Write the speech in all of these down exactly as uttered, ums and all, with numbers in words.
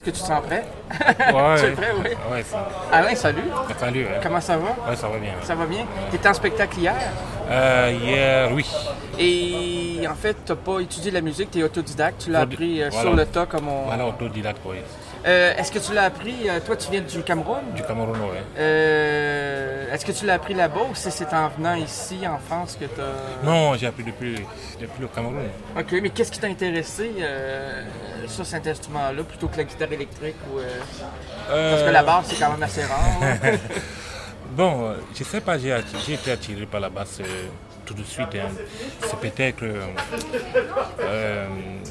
Est-ce que tu te sens prêt? Ouais, tu es prêt, oui? Ouais, ça. Alain, salut. Salut. Hein. Comment ça va? Ouais, ça va bien. Ça va bien? Tu étais en spectacle hier? Euh, hier, oui. Et en fait, tu n'as pas étudié la musique, tu es autodidacte, tu l'as Autodi- appris euh, voilà. sur le tas comme on... Voilà, autodidacte, oui. Euh, est-ce que tu l'as appris, euh, toi tu viens du Cameroun? Du Cameroun, oui. Euh, est-ce que tu l'as appris là-bas ou si c'est en venant ici, en France, que tu as... Non, j'ai appris depuis, depuis le Cameroun. OK, mais qu'est-ce qui t'a intéressé euh, sur cet instrument-là, plutôt que la guitare électrique? Ou, euh... Euh, Parce que la basse, c'est quand même assez rare. hein? Bon, euh, je sais pas, j'ai, atti- j'ai été attiré par la basse euh, tout de suite. Hein. C'est peut-être... euh, euh,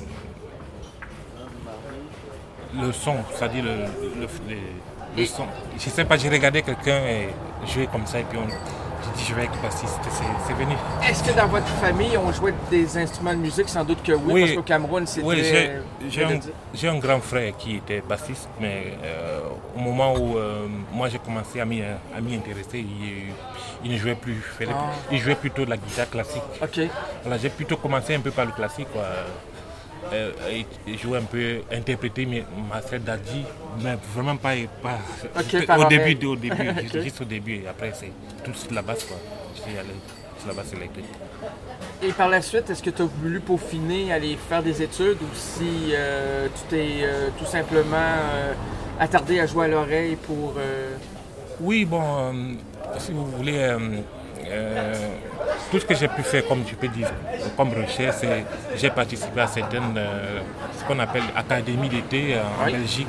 le son, c'est-à-dire le, le, le- le Et- son. Je sais pas, j'ai regardé quelqu'un et jouer comme ça et puis on, j'ai dit je vais être bassiste, c'est, c'est venu. Est-ce que dans votre famille, on jouait des instruments de musique? Sans doute que oui, Oui. parce qu'au Cameroun, c'est Oui, très... j'ai, j'ai, un, mélodique. j'ai un grand frère qui était bassiste, mais euh, au moment où euh, moi j'ai commencé à m'y, à m'y intéresser, il, il ne jouait plus. Il, faisait- Ah. il jouait plutôt de la guitare classique. OK. Voilà, j'ai plutôt commencé un peu par le classique, quoi. Euh, et, et jouer un peu, interpréter mes, ma frère Dadji, mais vraiment pas, pas Ok, par au oreille. début, au début, Ok. juste, juste au début, et après c'est tout sur la basse, quoi. Je suis allé sur la basse électrique. Et par la suite, est-ce que tu as voulu peaufiner, aller faire des études ou si euh, tu t'es euh, tout simplement euh, attardé à jouer à l'oreille pour... euh, Oui, bon, euh, si vous voulez, euh, euh, tout ce que j'ai pu faire, comme tu peux dire, comme recherche, c'est j'ai participé à certaines, euh, ce qu'on appelle académies d'été euh, en Oui. Belgique,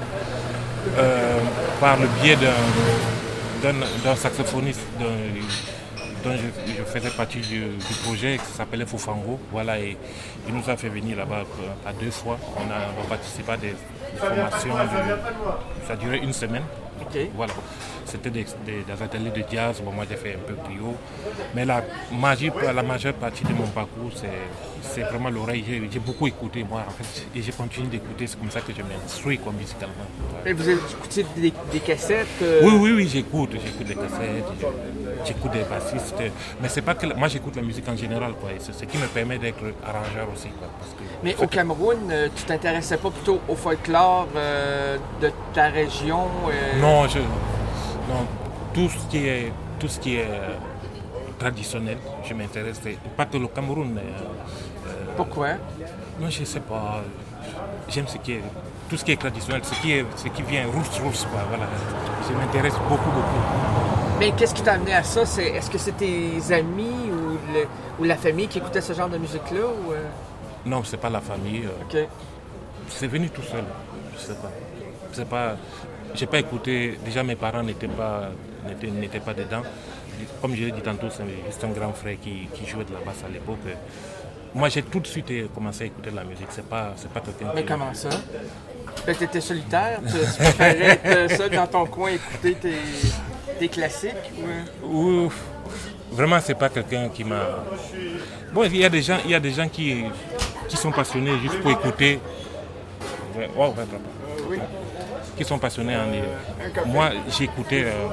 euh, par le biais d'un, d'un, d'un saxophoniste d'un- dont je, je faisais partie du, du projet qui s'appelait Fofango. Voilà, et il nous a fait venir là-bas euh, à deux fois. On a, on a participé à des formations, de, ça a duré une semaine. OK. Voilà, c'était des, des, des ateliers de jazz. Bon, moi j'ai fait un peu trio. Mais la, majeure, la majeure partie de mon parcours, c'est, c'est vraiment l'oreille. J'ai, j'ai beaucoup écouté, moi, en fait, et j'ai continué d'écouter. C'est comme ça que je m'instruis quoi, musicalement. Ouais. Et vous écoutez des, des cassettes? euh, Oui, oui, oui, j'écoute. J'écoute des cassettes, j'écoute des bassistes. Mais c'est pas que moi j'écoute la musique en général, quoi. Et c'est ce qui me permet d'être arrangeur aussi, quoi. Parce que Mais c'est au que- Cameroun, euh, tu t'intéressais pas plutôt au folklore euh, de ta région? euh, Non, je, non, tout ce qui est, tout ce qui est euh, traditionnel, je m'intéresse. C'est pas que le Cameroun, mais euh, Pourquoi? non, je sais pas. J'aime ce qui est, tout ce qui est traditionnel, ce qui est, ce qui vient rousse, rousse, quoi. Voilà. Je m'intéresse beaucoup, beaucoup. Mais qu'est-ce qui t'a amené à ça? C'est, est-ce que c'est tes amis ou, le- ou la famille qui écoutait ce genre de musique-là? Ou, euh, Non, c'est pas la famille. euh, OK. C'est venu tout seul. Je sais pas. C'est pas. J'ai pas écouté. Déjà, mes parents n'étaient pas, n'étaient, n'étaient pas dedans. Comme je l'ai dit tantôt, c'est juste un grand frère qui, qui jouait de la basse à l'époque. Moi, j'ai tout de suite commencé à écouter de la musique. C'est pas, c'est pas quelqu'un Mais qui. comment ça? Peut-être que t'étais solitaire, tu, tu préférais être seul dans ton coin écouter tes, tes classiques? Ou... euh? Ouf. Vraiment, c'est pas quelqu'un qui m'a. Bon, il y a des gens, il y a des gens qui, qui sont passionnés juste pour écouter. Ouais, oh, ouais, papa. Oui. Qui sont passionnés en. Moi, j'écoutais euh,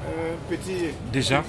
déjà.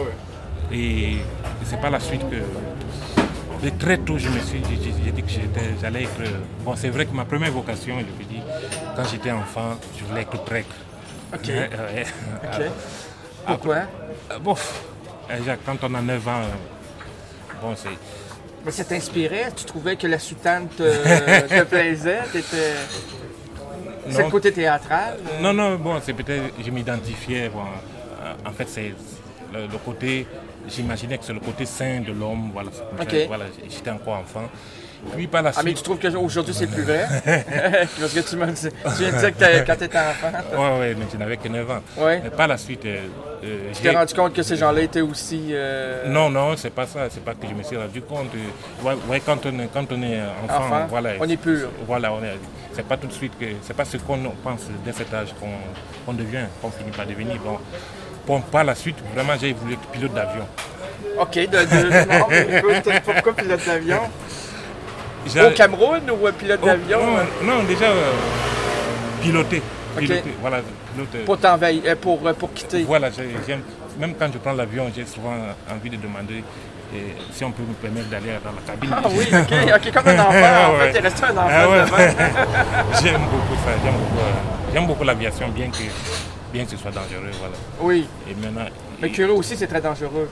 Et c'est pas la suite que. De très tôt, je me suis dit, j'ai, j'ai dit que j'étais, j'allais être. Bon, c'est vrai que ma première vocation, je me dis, quand j'étais enfant, je voulais être prêtre. OK. Ouais, ouais. OK. Pourquoi? Euh, Bon, déjà, quand on a neuf ans, euh, bon, c'est. Mais ça t'inspirait? Tu trouvais que la soutane te, te plaisait? T'étais... C'est Non. le côté théâtral? Non, non, bon, c'est peut-être, je m'identifiais. Bon, euh, en fait, c'est le, le côté, j'imaginais que c'est le côté sain de l'homme. Voilà, c'est comme ça, Ok. voilà, j'étais encore enfant. Puis par la Ah, mais suite. tu trouves qu'aujourd'hui c'est plus vrai? Parce que tu m'as dit, tu viens de dire que t'as- quand t'étais enfant, t'as- Ouais, ouais, mais je n'avais que neuf ans. Ouais. Mais par la suite, euh, euh, tu t'es rendu compte que ces gens-là étaient aussi... euh, Non, non, c'est pas ça. C'est pas que je me suis rendu compte. Euh, Ouais, ouais, quand on est, quand on est enfant, Enfant, voilà. on est pur. Voilà, on est. C'est pas tout de suite que. C'est pas ce qu'on pense dès cet âge qu'on, qu'on devient, qu'on finit par devenir. Bon, bon, par la suite, vraiment, j'ai voulu être pilote d'avion. OK, de, de, non, mais écoute, pourquoi pilote d'avion? J'ai- Au Cameroun ou euh, pilote Oh, d'avion? non, euh, non, déjà euh, piloter. Ok. Piloter, voilà, pilote. Pour t'envahir, euh, pour, euh, pour quitter. Voilà, j'ai- j'aime, même quand je prends l'avion, j'ai souvent envie de demander Et si on peut me permettre d'aller dans la cabine. Ah oui, ok, ok, comme un enfant. En fait, tu es resté un enfant ah ouais. devant. J'aime beaucoup ça, j'aime beaucoup, euh, j'aime beaucoup l'aviation, bien que, bien que ce soit dangereux. Voilà. Oui. Et maintenant, mais curieux aussi, c'est très dangereux.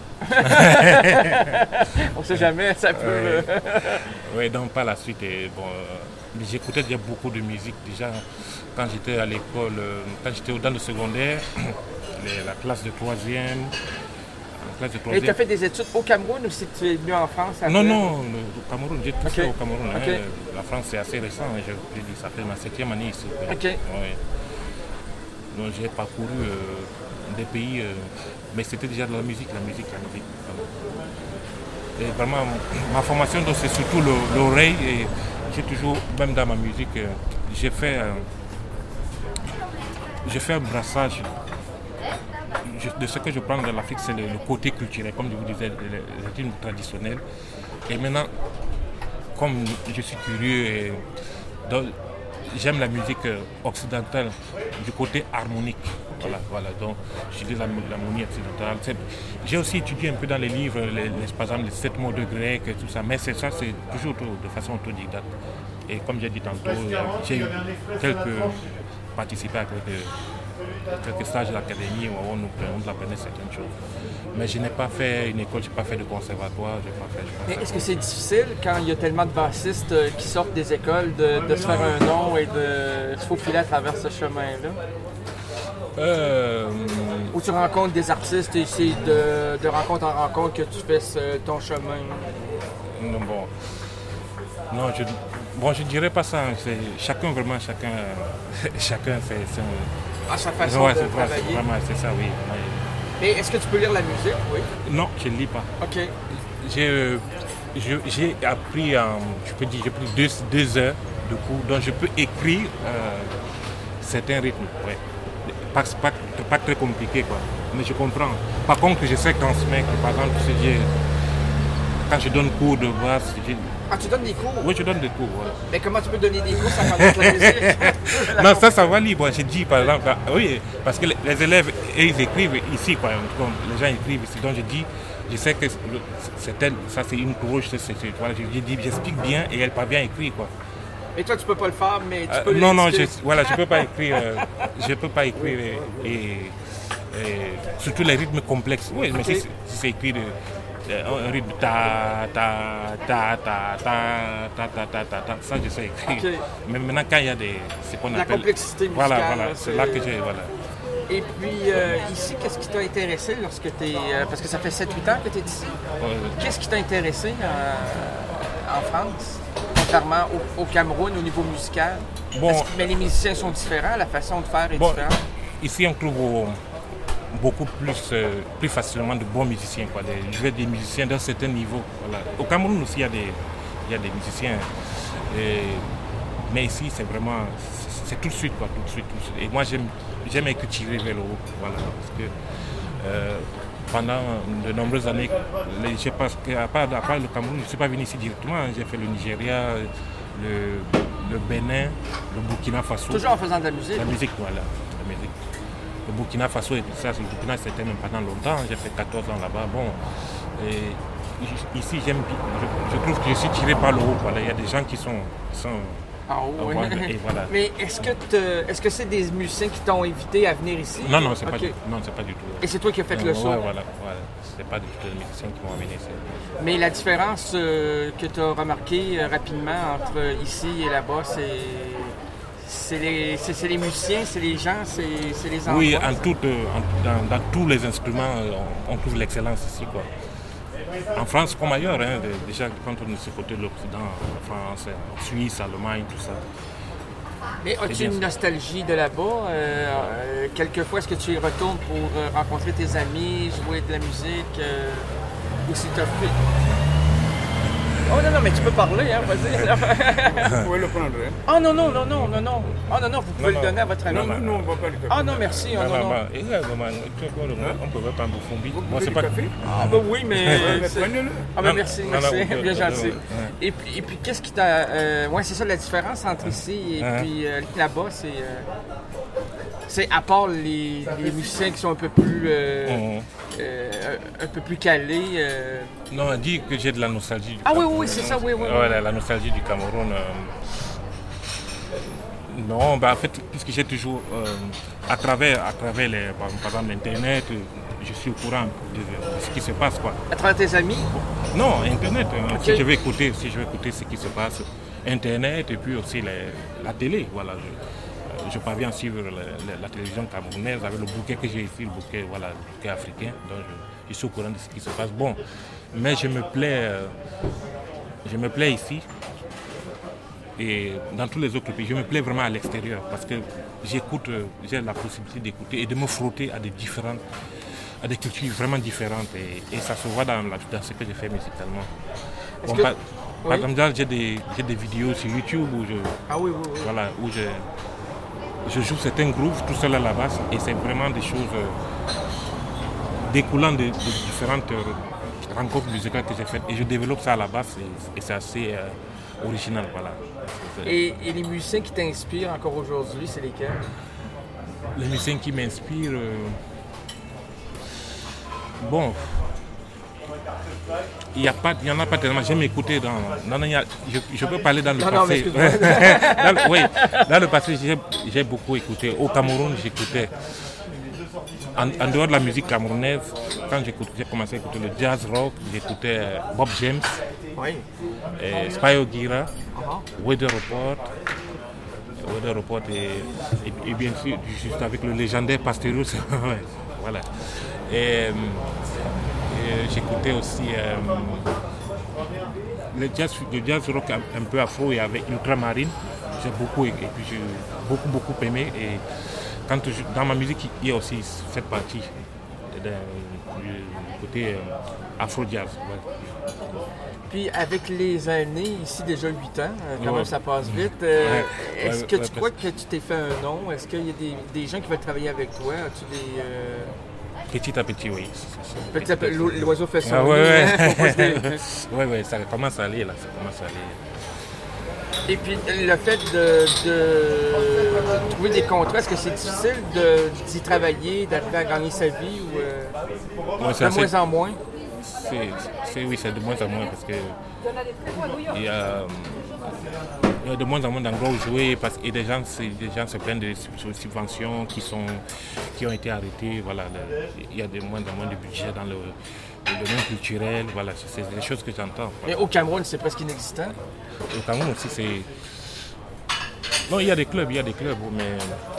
On ne sait jamais, ça peut. Euh, oui, donc par la suite, et, bon, euh, j'écoutais déjà beaucoup de musique. Déjà, quand j'étais à l'école, euh, quand j'étais dans le secondaire, les, la classe de troisième. Et tu as fait des études au Cameroun ou si tu es venu en France? Après? Non, non, le Cameroun, j'ai tout okay. fait au Cameroun. Okay. Hein. La France, c'est assez récent, hein. Je, je dis, ça fait ma septième année ici. Ok. Ouais. Donc j'ai parcouru euh, des pays, euh, mais c'était déjà de la musique, la musique, la musique. Et vraiment, ma formation, donc, c'est surtout l'oreille. Et j'ai toujours, même dans ma musique, euh, j'ai fait, euh, j'ai fait un brassage. De ce que je prends de l'Afrique, c'est le, le côté culturel, comme je vous disais, les, les rythmes traditionnels. Et maintenant, comme je suis curieux, et donc, j'aime la musique occidentale du côté harmonique. Voilà, voilà. Donc, je dis l'harmonie occidentale. J'ai aussi étudié un peu dans les livres, les, les, par exemple, les sept mots de grec et tout ça, mais c'est ça, c'est toujours de façon autodidacte. Et comme j'ai dit tantôt, j'ai eu quelques participé à quelques quelques stages de l'académie où on nous, on nous apprenait certaines choses. Mais je n'ai pas fait une école, je n'ai pas fait de conservatoire, je n'ai pas fait... Mais est-ce que c'est difficile quand il y a tellement de bassistes qui sortent des écoles de, de se faire un nom et de se faufiler à travers ce chemin-là? Euh... Ou tu rencontres des artistes et ici de, de rencontre en rencontre que tu fais ce, ton chemin? Non, bon... Non, je... Bon, je dirais pas ça. C'est chacun, vraiment, chacun... chacun, c'est... À sa façon ouais, de c'est travailler. C'est vraiment, c'est ça, oui. Mais est-ce que tu peux lire la musique? Oui. Non, je ne lis pas. OK. J'ai, euh, je, j'ai appris, euh, je peux dire, j'ai pris deux, deux heures de cours, donc je peux écrire euh, certains rythmes. Ouais. Pas, pas, pas très compliqué, quoi. Mais je comprends. Par contre, je sais transmettre. Par exemple, si j'ai, quand je donne cours de basse, j'ai... Ah, tu donnes des cours? Oui, je donne des cours, voilà. Mais comment tu peux donner des cours sans connaître la musique? Non, ça, ça va libre. J'ai dit, par exemple, là, oui, parce que les, les élèves, ils écrivent ici, quoi. Les gens écrivent ici. Donc, je dis, je sais que c'est tel, ça, c'est une couche, c'est, c'est, voilà, je dis, j'explique bien et elle parvient à écrire, quoi. Et toi, tu peux pas le faire, mais tu peux euh, le Non, non, je, voilà, je peux pas écrire, euh, je peux pas écrire et, et, et surtout les rythmes complexes. Oui, mais okay. si, si c'est écrit de... un rythme ta ta ta ta ta ta ta ta ta ta ça je sais écrire. Okay. Mais maintenant quand il y a des ce qu'on la appelle complexité musicale, voilà voilà c'est, c'est là que j'ai voilà. Et puis euh, ici, qu'est-ce qui t'a intéressé lorsque tu es euh, parce que ça fait sept huit ans que tu es ici. Ouais. Qu'est-ce qui t'a intéressé euh, en France contrairement au, au Cameroun au niveau musical? Bon, que, mais les musiciens sont différents, la façon de faire est bon, différente. Ici on trouve au, beaucoup plus, euh, plus facilement de bons musiciens, quoi. Des, je veux des musiciens d'un certain niveau. Voilà. Au Cameroun aussi, il y a des, il y a des musiciens. Et, mais ici, c'est vraiment, c'est, c'est tout de suite, quoi, tout de suite, tout de suite. Et moi, j'aime, j'aime être tiré vers le haut, voilà, parce que euh, pendant de nombreuses années, les, je pense qu'à part, à part le Cameroun, je ne suis pas venu ici directement. Hein. J'ai fait le Nigeria, le, le Bénin, le Burkina Faso. Toujours en faisant de la musique. La musique, voilà, la musique. Le Burkina Faso et tout ça, le Burkina c'était même pendant longtemps, j'ai fait quatorze ans là-bas. Bon, et ici j'aime, je, je trouve que je suis tiré par le haut. Voilà. Il y a des gens qui sont, qui sont ah, oui. et voilà. Mais est-ce que, est-ce que c'est des musiciens qui t'ont invité à venir ici? Non, non, c'est okay. pas, du, non, c'est pas du tout. Et c'est toi qui as fait non, le saut? Ouais, voilà, voilà. C'est pas du tout les musiciens qui m'ont amené ici. Mais la différence euh, que tu as remarqué euh, rapidement entre ici et là-bas, c'est... C'est les, c'est, c'est les musiciens, c'est les gens, c'est, c'est les endroits. Oui, en tout, euh, en, dans, dans tous les instruments, on, on trouve l'excellence ici, quoi. En France comme ailleurs, hein, déjà quand on est sur le côté de l'Occident, en France, en Suisse, Allemagne, tout ça. Mais as-tu une nostalgie de là-bas? Euh, euh, quelquefois, est-ce que tu y retournes pour euh, rencontrer tes amis, jouer de la musique? Euh, ou si tu as fait... Oh non, non, mais tu peux parler, hein, vas-y. Vous pouvez le prendre, hein? Oh non, non, non, non, non, non. Oh non, non, vous pouvez non, le donner à votre ami. Non, non, non, on ne va pas le café. Ah non, merci. Oh, non, non. Bah, et là, bah, hein? On peut pas prendre au fond. Moi, c'est pas café. Ah bah oui, mais... Prenez-le. Ah ben merci, merci, bien gentil. Et puis, et puis qu'est-ce qui t'a... Euh, ouais, c'est ça la différence entre ici et puis euh, là-bas, c'est... Euh... C'est à part les, les musiciens qui sont un peu plus, euh, Mhm. euh, un, un peu plus calés. euh. Non, on dit que j'ai de la nostalgie. Du Ah oui, Cameroun. oui, c'est ça, oui, oui. oui. Ouais, la, la nostalgie du Cameroun. euh, Non, bah, en fait, puisque j'ai toujours, euh, à travers, à travers les, par, par exemple l'Internet, euh, je suis au courant de, de ce qui se passe, quoi. À travers tes amis. Non, Internet. hein. Ok. Si je veux écouter, si je veux écouter ce qui se passe, Internet et puis aussi les- la télé, voilà. Je, euh, je parviens à suivre la, la- la télévision camerounaise avec le bouquet que j'ai ici, le bouquet, voilà, le bouquet africain. Donc je, je suis au courant de ce qui se passe. Bon, mais je me plais, euh, je me plais ici. Et dans tous les autres pays, je me plais vraiment à l'extérieur parce que j'écoute, euh, j'ai la possibilité d'écouter et de me frotter à des différentes, à des cultures vraiment différentes et, et ça se voit dans, la- dans ce que je fais musicalement. Bon, que- par, oui. par exemple, j'ai des, j'ai des vidéos sur YouTube où je, Ah oui, oui, oui. voilà, où je, je joue certains grooves tout seul à la basse et c'est vraiment des choses euh, découlant de, de différentes euh, rencontres musicales que j'ai faites et je développe ça à la basse et, et c'est assez euh, original, voilà. C'est- Et, et les musiciens qui t'inspirent encore aujourd'hui, c'est lesquels? Les musiciens qui m'inspirent, euh, bon, il y a pas, il y en a pas tellement. J'aime écouter dans, non, non, il y a- je, je peux parler dans le Non, non, mais passé. excuse-moi. dans, le- oui, dans le passé, j'ai, j'ai beaucoup écouté. Au Cameroun, j'écoutais. En, en dehors de la musique camerounaise, quand j'écoute- j'ai commencé à écouter le jazz rock, j'écoutais euh, Bob James, Oui. euh, Spyro Gira, Uh-huh. Weather Report. Weather Report et, et, et bien sûr, juste avec le légendaire Pastorus. Ouais, voilà. Et, euh, et j'écoutais aussi euh, le, jazz, le jazz rock un, un peu afro et avec Ultramarine. J'ai beaucoup, et puis j'ai beaucoup, beaucoup aimé. Et quand je, dans ma musique, il y a aussi cette partie de- du côté euh, afro-jazz. Ouais. Puis avec les années, ici déjà huit ans, euh, quand Ouais. même ça passe vite. euh, Ouais. Est-ce Ouais, que ouais, tu crois que tu t'es fait un nom? Est-ce qu'il y a des, des gens qui veulent travailler avec toi? As-tu des. euh, Petit à petit, oui. C'est- c'est- Petit à petit, l'o- l'oiseau fait son Ah, nid, ouais, ouais. hein, propose des- ouais, ouais, ça commence à aller là, ça commence à aller. Et puis le fait de, de trouver des contrats, est-ce que c'est difficile de, d'y travailler, d'arriver à gagner sa vie ou euh, Ouais, c'est de assez- moins en moins? c'est, c'est- oui, c'est de moins en moins parce que il y a, il y a de moins en moins d'endroits où jouer parce que des gens, c'est- des gens se plaignent des sub- subventions qui sont, qui ont été arrêtées. Voilà, le- il y a de moins en moins de budget dans le, le domaine culturel. Voilà, c'est, c'est des choses que j'entends. Mais au Cameroun, c'est presque inexistant. Au Cameroun aussi, c'est. Non, il y a des clubs, il y a des clubs, mais.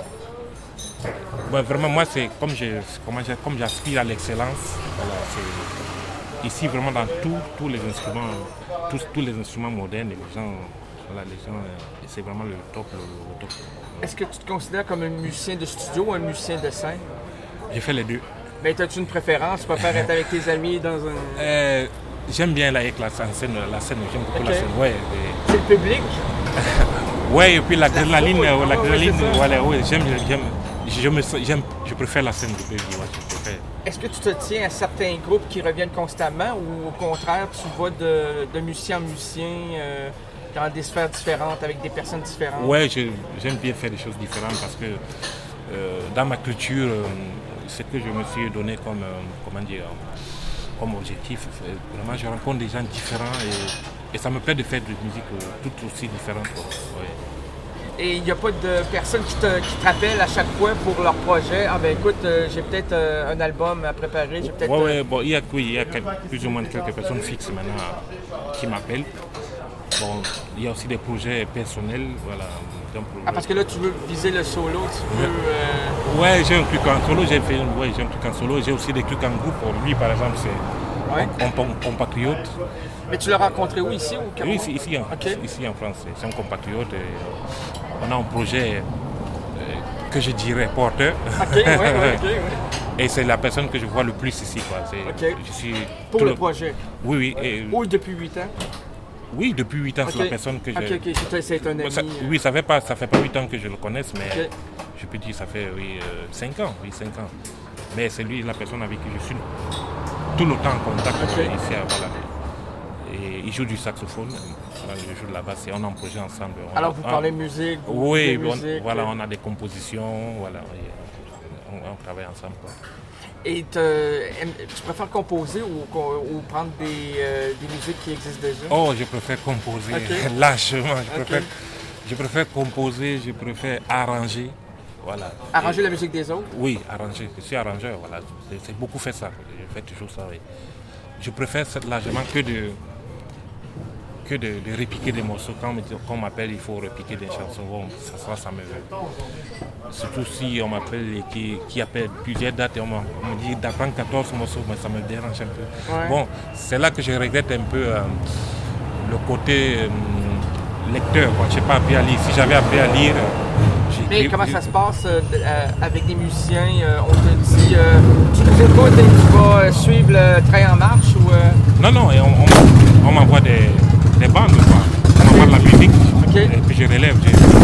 Ouais, vraiment, moi, c'est comme, je, comment j'ai- comme j'aspire à l'excellence. Voilà, c'est. Ici, vraiment, dans tous tous les instruments, tous, tous les instruments modernes, les gens. Voilà, les gens. euh, C'est vraiment le top, le, le top. Est-ce que tu te considères comme un musicien de studio ou un musicien de scène? J'ai fait les deux. Ben, as-tu une préférence? Tu préfères être avec tes amis dans un... Euh, j'aime bien là, avec la scène, la scène, j'aime beaucoup Ok. la scène. Ouais, et- C'est le public? ouais, et puis l'adrénaline, foule. euh, Ah, l'adrénaline, ouais, c'est ça. voilà, ouais, j'aime, j'aime, je, me, sens- j'aime, je préfère la scène du pays, ouais, je préfère. Est-ce que tu te tiens à certains groupes qui reviennent constamment ou au contraire, tu vas de, de musicien en musicien euh, dans des sphères différentes, avec des personnes différentes? Ouais, je- j'aime bien faire des choses différentes parce que euh, dans ma culture, euh, ce que je me suis donné comme, euh, comment dire, comme objectif, c'est vraiment je rencontre des gens différents et, et ça me plaît de faire de musique euh, tout aussi différente. quoi. Ouais. Et il n'y a pas de personnes qui te, qui te rappellent à chaque fois pour leur projet? Ah ben écoute, euh, j'ai peut-être euh, un album à préparer, j'ai peut-être... Ouais, euh, ouais, bon, il y a, oui, il y a quelques- plus ou moins quelques personnes fixes maintenant euh, qui m'appellent. Bon, il y a aussi des projets personnels, voilà. Donc, Ah, parce que là, tu veux viser le solo, tu veux... euh, ouais, j'ai un truc en solo, j'ai fait, ouais, j'ai un truc en solo, j'ai aussi des trucs en groupe. Pour lui, par exemple, c'est Ouais. un com- compatriote. Mais tu l'as rencontré où, ici, au Cameroun? Oui, ici, ici, en, Ok. ici en France, c'est un compatriote. Et on a un projet euh, que je dirais porteur. OK, ouais, ouais, OK, ouais. Et c'est la personne que je vois le plus ici. Quoi. C'est, Ok. je suis Pour tout le projet. Oui, oui. Et, Ou depuis huit ans? oui, depuis huit ans, c'est Ok. la personne que OK, je... OK, c'est, c'est un ami. Bon, ça- euh, oui, ça fait pas, ça fait pas huit ans que je le connaisse, mais Ok. je peux dire ça fait oui, euh, cinq ans, oui, cinq ans. Mais c'est lui la personne avec qui je suis tout le temps en contact Ok. euh, ici, euh, voilà. Et il joue du saxophone, voilà, je joue de la basse et on a un projet ensemble. On Alors a, vous ah, parlez musique, vous oui, jouez on, musique, voilà, euh, on a des compositions, voilà, et on, on travaille ensemble. Quoi. Et te- aime- tu préfères composer ou, co- ou prendre des, euh, des musiques qui existent déjà? Oh, je préfère composer Ok. largement. Je, Ok. préfère, je préfère composer, je préfère arranger. Voilà. Arranger Et- la musique des autres? Oui, arranger. Je suis arrangeur, voilà. C'est, c'est beaucoup fait ça. Je fais toujours ça, oui. Je préfère ça largement que de, que de, de répiquer des morceaux. Quand on me dit- quand on m'appelle, il faut répiquer des chansons. Bon, ça, ça, ça me veut. Surtout si on m'appelle et qui, qui appelle plusieurs dates et on, m'a- on me dit d'apprendre quatorze morceaux, mais ça me dérange un peu. Ouais. Bon, c'est là que je regrette un peu euh, le côté euh, lecteur. Je n'ai pas appris à lire. Si j'avais appris à lire, j'ai Mais écrit- comment ça se passe euh, d- euh, avec des musiciens? Euh, on te dit, euh, tu nous écoutes et tu vas euh, suivre le train en marche ou... euh, Non, non, et on, on- on m'envoie des, des bandes, quoi. On m'envoie de la musique, Ok. et puis je relève.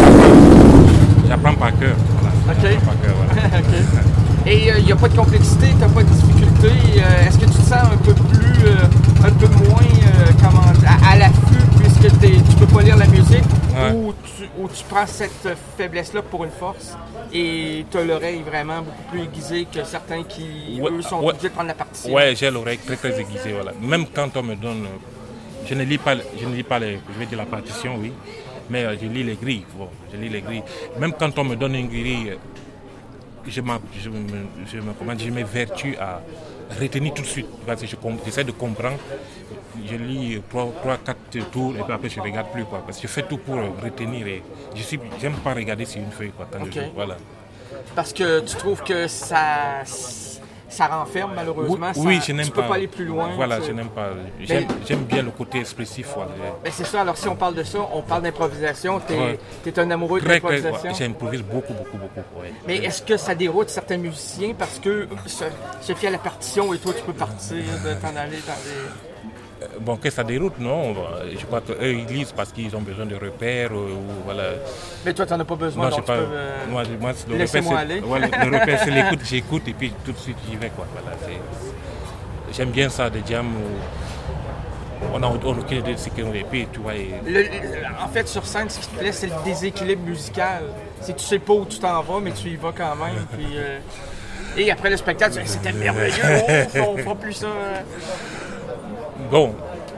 je- J'apprends par cœur. Voilà. Ok. J'apprends par cœur, voilà. Ok. Et il n'y a pas de complexité, tu n'as pas de difficulté. euh, Est-ce que tu te sens un peu plus, euh, un peu moins euh, comment, à, à l'affût puisque t'es- tu ne peux pas lire la musique Ouais. ou, tu, ou tu prends cette faiblesse-là pour une force et tu as l'oreille vraiment beaucoup plus aiguisée que certains qui, Ouais, eux, sont ouais. obligés de prendre la partition? Ouais, j'ai l'oreille très très aiguisée, voilà. Même quand on me donne, euh, je ne lis pas, je ne lis pas les, je vais dire la partition, oui, mais euh, je lis les grilles. Bon, je lis les grilles. Même quand on me donne une grille, euh, je, m'en- je, me, je, me, comment dire, je m'évertue à retenir tout de suite. Parce que je com- j'essaie de comprendre. Je lis trois, trois, quatre tours et puis après je ne regarde plus, quoi. Parce que je fais tout pour euh, retenir et je suis, j'aime pas regarder sur une feuille, quoi, quand Ok. je joue. Voilà. Parce que tu trouves que ça, ça renferme malheureusement. Oui, oui, ça- je n'aime tu pas. peux pas aller plus loin. Voilà, tu sais. je n'aime pas. J'aime, j'aime bien le côté expressif. Voilà. Ben c'est ça, alors si on parle de ça, on parle d'improvisation. Tu es, Ouais. un amoureux de Très, très, l'improvisation. ouais, j'improvise beaucoup, beaucoup, beaucoup. Ouais. Mais est-ce que ça déroute certains musiciens parce que se, se fier à la partition et toi tu peux partir, de t'en aller dans des... Euh, Bon, que ça déroute, non. Je crois qu'eux, ils lisent parce qu'ils ont besoin de repères. euh, Ou, voilà. Mais toi tu n'en as pas besoin, Non, je donc sais tu pas. peux... euh, Moi, moi, le laissez-moi repère, c'est- aller. voilà, le repère, c'est l'écoute. J'écoute et puis tout de suite, j'y vais. Quoi. Voilà, c'est- j'aime bien ça, des jams où on a aucune idée de ce qu'on est. Et puis, tu vois, et- le- le- en fait, sur scène, ce qui te plaît, c'est le déséquilibre musical. C'est que tu sais pas où tu t'en vas, mais tu y vas quand même. Puis, euh, et après le spectacle, tu dis, c'était merveilleux, oh, on fera plus ça. euh. Bon,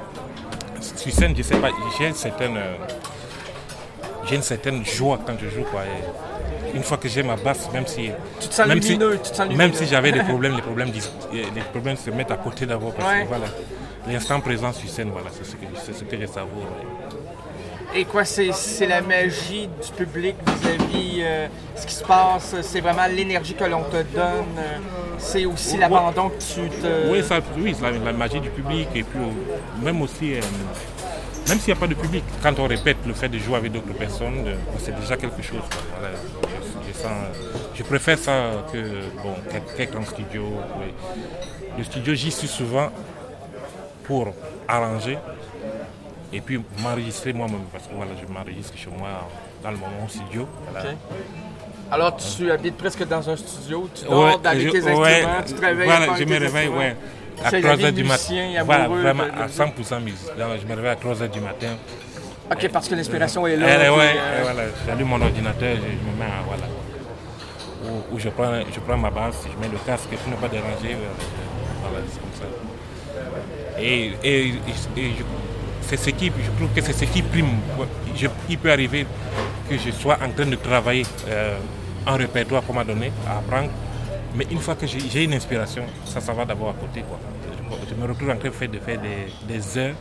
sur scène, je sais pas, j'ai une certaine, euh, j'ai une certaine joie quand je joue. Quoi. Et une fois que j'ai ma basse, même si, Tu te sens même si, lumineux, tu te sens même lumineux. si j'avais des problèmes, les problèmes, dis- les problèmes se mettent à côté d'abord. Parce Ouais. que voilà, l'instant présent sur scène, voilà, c'est ce que, c'est ce que je savoure. Ouais. Et quoi, c'est, c'est la magie du public vis-à-vis euh, ce qui se passe, c'est vraiment l'énergie que l'on te donne, euh, c'est aussi l'abandon que tu te... Oui, ça, oui, c'est la, la magie du public et puis euh, même aussi, euh, même s'il n'y a pas de public, quand on répète le fait de jouer avec d'autres personnes, euh, c'est déjà quelque chose. Quoi. Voilà, je, je, sens, je préfère ça que bon, qu'être en studio. Oui. Le studio, j'y suis souvent pour arranger et puis m'enregistrer moi-même parce que voilà, je m'enregistre chez moi dans le moment studio. Voilà. Ok. Alors tu habites presque dans un studio, tu dors Ouais, avec je- tes ouais, instruments, tu te réveilles voilà, avec je tes me réveille, instruments. ouais. À C'est la trois vie heures de du matin. musicien, Voilà, amoureux vraiment de- de à musique. cent pour cent musique. Donc, je me réveille à trois heures du matin. Ok, parce que l'inspiration est là. Elle est- puis, ouais, euh, et voilà, j'allume mon ordinateur, je, je me mets à, voilà. Où, où je, prends, je prends ma basse, je mets le casque pour ne pas déranger. euh, Voilà, c'est comme ça. Et, et, et- et je, c'est ce qui, je trouve que c'est ce qui prime. Je, il peut arriver que je sois en train de travailler euh, un répertoire qu'on m'a donné à apprendre. Mais une fois que j'ai, j'ai une inspiration, ça, ça va d'abord à côté. Quoi. Je, je me retrouve en train de faire, de faire des, des heures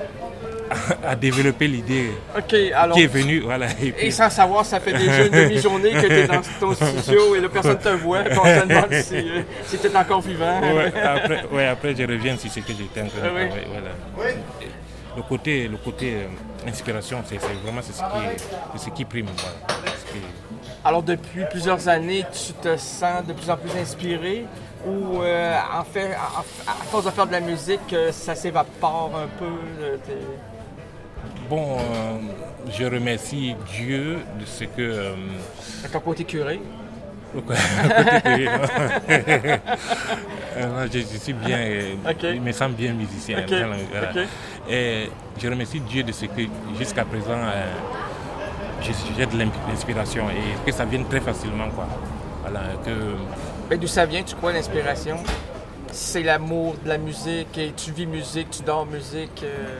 à, à développer l'idée Ok, alors. qui est venue. Voilà, et puis- Et sans savoir, ça fait déjà une demi-journée que tu es dans ton studio et là, personne ne te voit. On se demande si, euh, si tu es encore vivant. ouais, après, ouais, après, je reviens sur ce que j'étais en train de Ah oui. travailler. Voilà. Et le côté, le côté euh, inspiration, c'est, c'est vraiment c'est ce, qui, c'est ce qui prime. Voilà. Ce qui- Alors, depuis plusieurs années, tu te sens de plus en plus inspiré ou, euh, en fait, à, à force de faire de la musique, euh, ça s'évapore un peu? euh, t'es- Bon, euh, je remercie Dieu de ce que... euh, à ton côté curé? Côté théorie, non. je, je suis bien, okay. Je me sens bien musicien. Okay. Voilà. Okay. Et je remercie Dieu de ce que jusqu'à présent euh, j'ai de l'inspiration et que ça vienne très facilement. Quoi. Voilà, que... Mais d'où ça vient, tu crois, l'inspiration? C'est l'amour de la musique et tu vis musique, tu dors musique. Euh...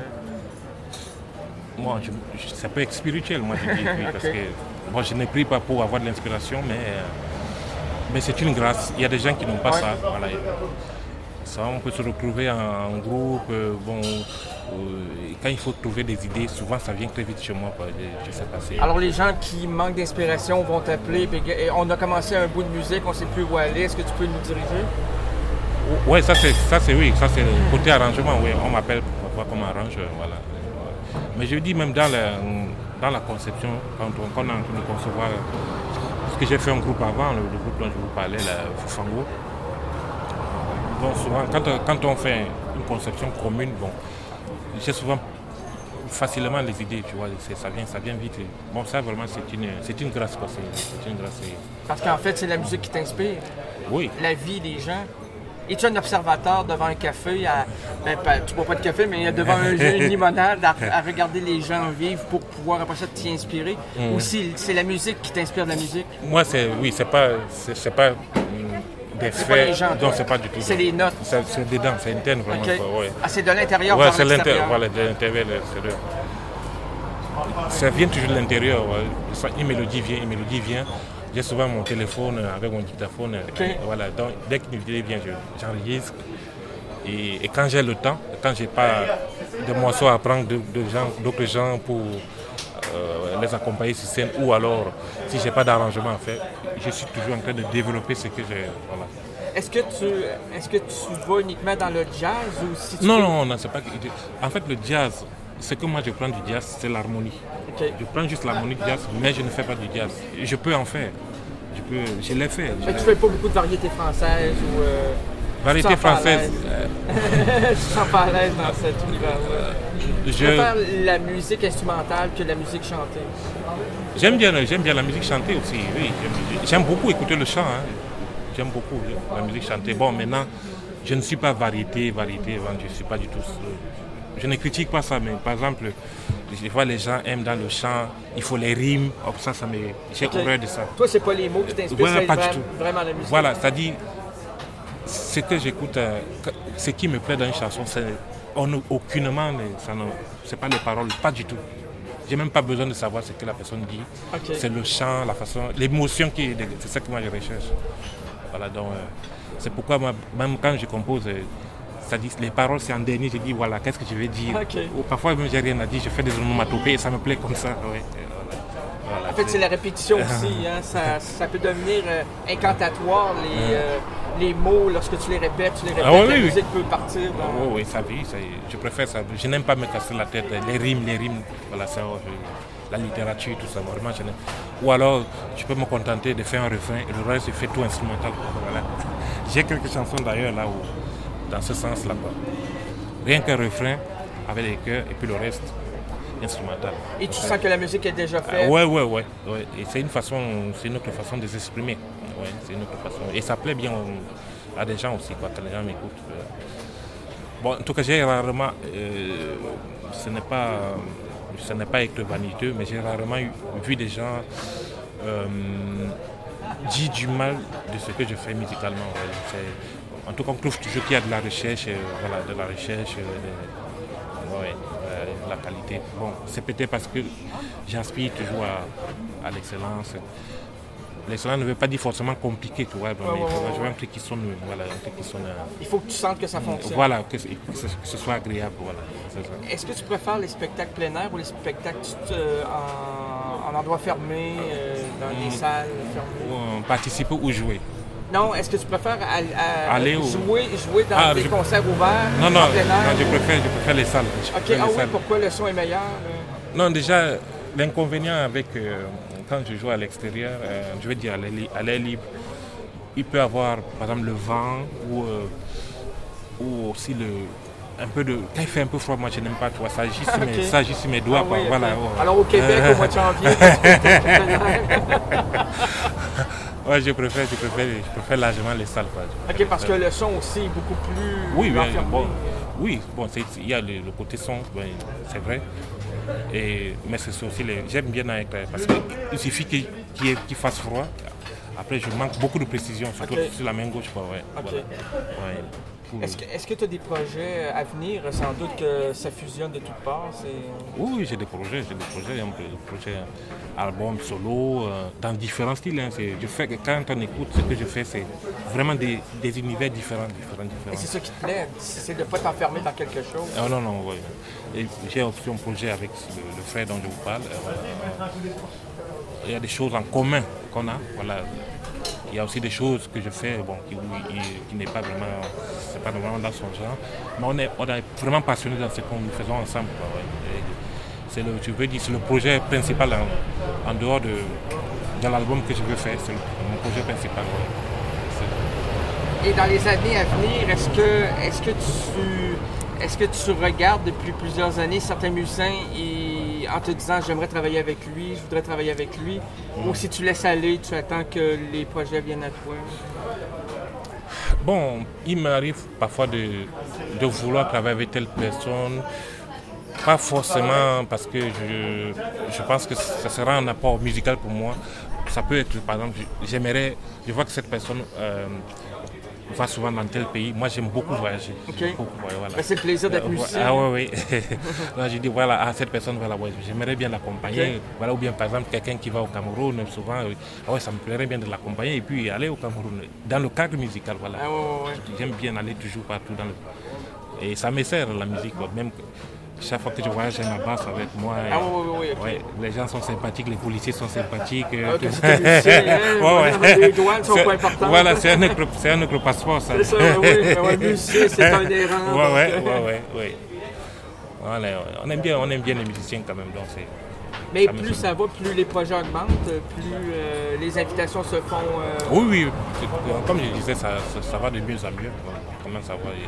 Moi, je, je, ça peut être spirituel, moi je dis oui, okay. Parce que moi je ne prie pas pour avoir de l'inspiration, mais, mais c'est une grâce. Il y a des gens qui n'ont pas ouais. ça. Voilà. Ça, on peut se retrouver en, en groupe. Euh, bon, euh, quand il faut trouver des idées, souvent ça vient très vite chez moi. Quoi. Je, je sais pas, c'est... Alors les gens qui manquent d'inspiration vont t'appeler. Et on a commencé un bout de musique, on ne sait plus où aller. Est-ce que tu peux nous diriger? Oui, ça c'est, ça c'est oui, ça c'est le côté arrangement. Oui, on m'appelle pour voir comment on arrange. Voilà. Mais je dis même dans la, dans la conception, quand on, quand on est en train de concevoir, parce que j'ai fait un groupe avant, le, le groupe dont je vous parlais, la Fufango. Bon, souvent, quand, quand on fait une conception commune, bon, j'ai souvent facilement les idées, tu vois, ça vient, ça vient vite. Bon, ça vraiment, c'est une, c'est une grâce, quoi. C'est, c'est une grâce. Parce qu'en fait, c'est la musique qui t'inspire. Oui. La vie des gens. Es-tu un observateur devant un café, à, ben, pas, tu bois pas de café, mais devant un, une limonade, à, à regarder les gens vivre pour pouvoir après ça t'y inspirer? Mm. Ou si c'est la musique qui t'inspire de la musique? Moi, c'est, oui, c'est pas, c'est, c'est pas des c'est faits, pas les gens, non, c'est pas du tout. C'est les notes? C'est, c'est dedans, c'est interne vraiment. Okay. Quoi, ouais. Ah, c'est de l'intérieur ouais, vers c'est l'extérieur? Voilà, de l'intérieur, c'est de... Ça vient toujours de l'intérieur. Ouais. Une mélodie vient, une mélodie vient. J'ai souvent mon téléphone avec mon dictaphone. Okay. Voilà, donc dès qu'une idée vient, j'enregistre. Et, et quand j'ai le temps, quand j'ai pas de morceaux à prendre de, de gens, d'autres gens pour euh, les accompagner sur scène, ou alors si j'ai pas d'arrangement à faire, je suis toujours en train de développer ce que j'ai. Voilà. Est-ce que tu, est-ce que tu vas uniquement dans le jazz ou si tu Non, peux... non, non, c'est pas. En fait, le jazz, ce que moi je prends du jazz, c'est l'harmonie. Okay. Je prends juste l'harmonie du jazz, mais je ne fais pas du jazz. Je peux en faire. Je, peux, je l'ai fait. Mais tu ne fais pas beaucoup de variétés françaises ou... Euh, variétés françaises. Je ne sens pas à l'aise dans cet univers-là. Je préfère la musique instrumentale que la musique chantée. J'aime bien, j'aime bien la musique chantée aussi, oui. J'aime, j'aime beaucoup écouter le chant. Hein. J'aime beaucoup la musique chantée. Bon, maintenant, je ne suis pas variété, variété, je ne suis pas du tout... Je ne critique pas ça, mais par exemple... Des fois, les gens aiment dans le chant, il faut les rimes. Oh, ça, ça me... J'ai okay. horreur de ça. Toi, c'est pas les mots qui t'inspirent, voilà, c'est vraiment, vraiment la musique. Voilà, c'est-à-dire, ce que j'écoute, euh, ce qui me plaît dans une chanson, c'est on, aucunement, ça ne, c'est pas les paroles, pas du tout. J'ai même pas besoin de savoir ce que la personne dit. Okay. C'est le chant, la façon, l'émotion qui est, c'est ça que moi je recherche. Voilà, donc euh, c'est pourquoi moi, même quand je compose. Euh, Ça dit, les paroles, c'est en dernier, je dis voilà, qu'est-ce que je vais dire. Okay. Ou parfois, même, j'ai rien à dire, je fais des onomatopées et ça me plaît comme ça. Ouais. Voilà, en fait, c'est, c'est la répétition aussi. Hein. Ça, ça peut devenir euh, incantatoire, les, euh, les mots, lorsque tu les répètes, tu les répètes, ah, oui, la oui, musique oui. peut partir. Dans... Oui, oui, ça vit. Ça, je préfère ça. Je n'aime pas me casser la tête. Les rimes, les rimes, voilà, ça, la littérature, tout ça, vraiment, je n'aime. Ou alors, je peux me contenter de faire un refrain et le reste, je fais tout instrumental. Voilà. J'ai quelques chansons d'ailleurs là où... dans ce sens-là. Quoi. Rien qu'un refrain avec les chœurs et puis le reste instrumental. Et tu ouais. sens que la musique est déjà faite? Oui, oui, oui. Et c'est une façon, c'est une autre façon de s'exprimer. Ouais, c'est une autre façon. Et ça plaît bien à des gens aussi, quoi, quand les gens m'écoutent. Bon, en tout cas, j'ai rarement, euh, ce n'est pas, ce n'est pas être vaniteux, mais j'ai rarement eu, vu des gens euh, dire du mal de ce que je fais musicalement. Ouais. C'est, En tout cas, on trouve toujours qu'il y a de la recherche, euh, voilà, de la recherche, euh, de, ouais, euh, la qualité. Bon, c'est peut-être parce que j'aspire toujours à, à l'excellence. L'excellence ne veut pas dire forcément compliqué, tu vois, mais il faut jouer un truc qui sonne, voilà, un truc qui sonne. Euh, il faut que tu sentes que ça fonctionne. Voilà, que, que, ce, que ce soit agréable, voilà. C'est ça. Est-ce que tu préfères les spectacles plein air ou les spectacles euh, en, en endroit fermé, euh, dans des mmh. salles fermées? Participer ou jouer? Non, est-ce que tu préfères à, à aller jouer, ou... jouer dans ah, des je... concerts ouverts? Non, non, non je, préfère, je préfère les salles. Ok, les ah oui, salles. Pourquoi le son est meilleur? Euh... Non, déjà, l'inconvénient avec euh, quand je joue à l'extérieur, euh, je veux dire à l'air libre, il peut y avoir par exemple le vent ou, euh, ou aussi le... un peu de... Quand il fait un peu froid, moi je n'aime pas, tu vois, ça agit sur, okay. mes... ça agit sur mes doigts. Ah, oui, okay. Voilà, ouais. Alors au Québec, au mois de janvier, Ouais, je préfère, je préfère, je préfère largement les salles. Quoi. Ok, parce que le son aussi est beaucoup plus Oui, mais, enfermé. bon, oui, bon, c'est- il y a le, le côté son, ben, c'est vrai. Et, mais c'est aussi les. J'aime bien avec parce qu'il suffit qu'il qu'il y ait- qu'il fasse froid. Après, je manque beaucoup de précision, surtout Ok. sur la main gauche. Quoi, ouais, Ok. voilà. Ouais, pour- Est-ce que est-ce que tu as des projets à venir? Sans doute que ça fusionne de toutes parts. c'est- Oui, oui, j'ai des projets, j'ai des projets, un peu de projets album solo, euh, dans différents styles. Hein. C'est- Je fais, quand on écoute, ce que je fais, c'est vraiment des, des univers différents, différents, différents. Et c'est ça qui te plaît, c'est de ne pas t'enfermer dans quelque chose. Ah, non, non, oui. Et j'ai aussi un projet avec le, le frère dont je vous parle. Euh, il y a des choses en commun qu'on a. Voilà. Il y a aussi des choses que je fais bon, qui, qui, qui n'est pas vraiment, c'est pas vraiment dans son genre. Mais on est, on est vraiment passionnés dans ce que nous faisons ensemble. Quoi, ouais. Et c'est le, je veux dire, c'est le projet principal en, en dehors de, de l'album que je veux faire. C'est le, mon projet principal. Ouais. C'est- Et dans les années à venir, est-ce que, est-ce que tu, est-ce que tu regardes depuis plusieurs années certains musiciens et, en te disant j'aimerais travailler avec lui, je voudrais travailler avec lui, ou si tu laisses aller, tu attends que les projets viennent à toi? Bon, il m'arrive parfois de, de vouloir travailler avec telle personne, pas forcément parce que je, je pense que ça sera un apport musical pour moi. Ça peut être, par exemple, j'aimerais, je vois que cette personne euh, va souvent dans tel pays. Moi, j'aime beaucoup voyager. Okay. Beaucoup, ouais, voilà. Ben, c'est le plaisir d'être Euh, musicien. Ah oui, oui. Là, je dis, voilà, ah, cette personne, voilà, ouais, j'aimerais bien l'accompagner. Okay. Voilà, ou bien, par exemple, quelqu'un qui va au Cameroun, souvent, euh, ah ouais, ça me plairait bien de l'accompagner et puis aller au Cameroun. Dans le cadre musical, voilà. Ah, ouais, ouais, ouais. J'aime bien aller toujours partout dans le... Et ça me sert, la musique, quoi. Même que chaque fois que je voyage, j'ai ma basse avec moi. Et, Ah oui, oui, oui. Okay. ouais, les gens sont sympathiques, les policiers sont sympathiques. Ah, okay, c'est musicien, hein, ouais, ouais. Les douanes sont pas importantes. Voilà, c'est un, autre, c'est un autre passeport, ça. C'est ça, oui. Un musicien, c'est un errant. Ouais, ouais, donc, ouais, ouais, ouais. Voilà, on aime bien, on aime bien les musiciens quand même, donc c'est... Mais ça plus ça va, plus les projets augmentent, plus euh, les invitations se font... Euh... Oui, oui, c'est- comme je disais, ça, ça, ça va de mieux en mieux. Comment ça va?